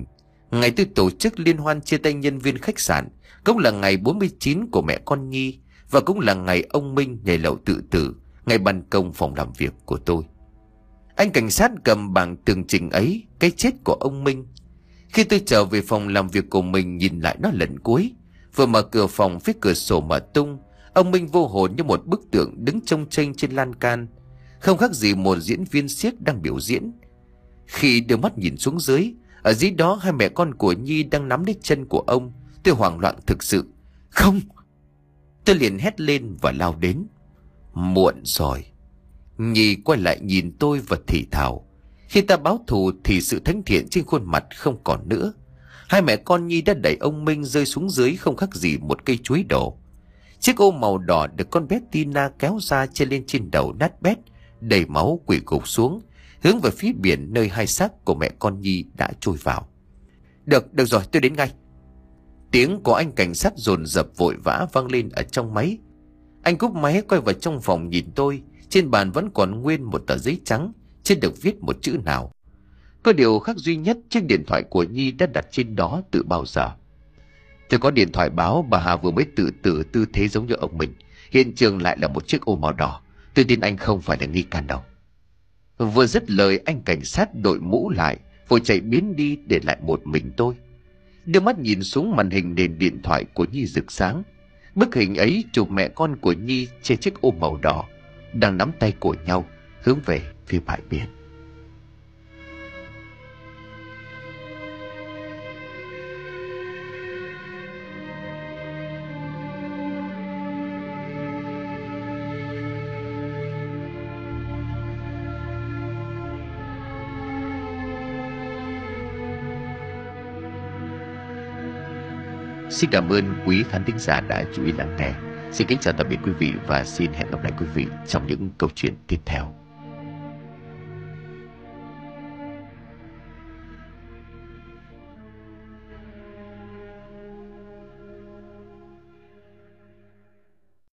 Ngày tôi tổ chức liên hoan chia tay nhân viên khách sạn cũng là ngày bốn mươi chín của mẹ con Nhi, và cũng là ngày ông Minh nhảy lầu tự tử ngay ban công phòng làm việc của tôi. Anh cảnh sát cầm bảng tường trình ấy, cái chết của ông Minh. Khi tôi trở về phòng làm việc của mình nhìn lại nó lần cuối, vừa mở cửa phòng, phía cửa sổ mở tung, ông Minh vô hồn như một bức tượng đứng chông chênh trên lan can, không khác gì một diễn viên xiếc đang biểu diễn. Khi đưa mắt nhìn xuống dưới, ở dưới đó hai mẹ con của Nhi đang nắm lấy chân của ông. Tôi hoảng loạn thực sự. Không! Tôi liền hét lên và lao đến. Muộn rồi. Nhi quay lại nhìn tôi và thì thào. Khi ta báo thù thì sự thánh thiện trên khuôn mặt không còn nữa. Hai mẹ con Nhi đã đẩy ông Minh rơi xuống dưới không khác gì một cây chuối đổ. Chiếc ô màu đỏ được con bé Tina kéo ra trên lên trên đầu nát bét, đầy máu quỳ gục xuống, hướng về phía biển nơi hai xác của mẹ con Nhi đã trôi vào. Được, được rồi, tôi đến ngay. Tiếng của anh cảnh sát dồn dập vội vã vang lên ở trong máy. Anh cúp máy quay vào trong phòng nhìn tôi. Trên bàn vẫn còn nguyên một tờ giấy trắng, chưa được viết một chữ nào. Có điều khác duy nhất, chiếc điện thoại của Nhi đã đặt trên đó từ bao giờ. Tôi có điện thoại báo bà Hà vừa mới tự tử tư thế giống như ông mình. Hiện trường lại là một chiếc ô màu đỏ. Tôi tin anh không phải là nghi can đâu. Vừa dứt lời, anh cảnh sát đội mũ lại, vội chạy biến đi để lại một mình tôi. Đưa mắt nhìn xuống màn hình nền điện thoại của Nhi rực sáng. Bức hình ấy chụp mẹ con của Nhi trên chiếc ô màu đỏ, đang nắm tay của nhau hướng về phía bãi biển. Xin cảm ơn quý khán thính giả đã chú ý lắng nghe. Xin kính chào tạm biệt quý vị và xin hẹn gặp lại quý vị trong những câu chuyện tiếp theo.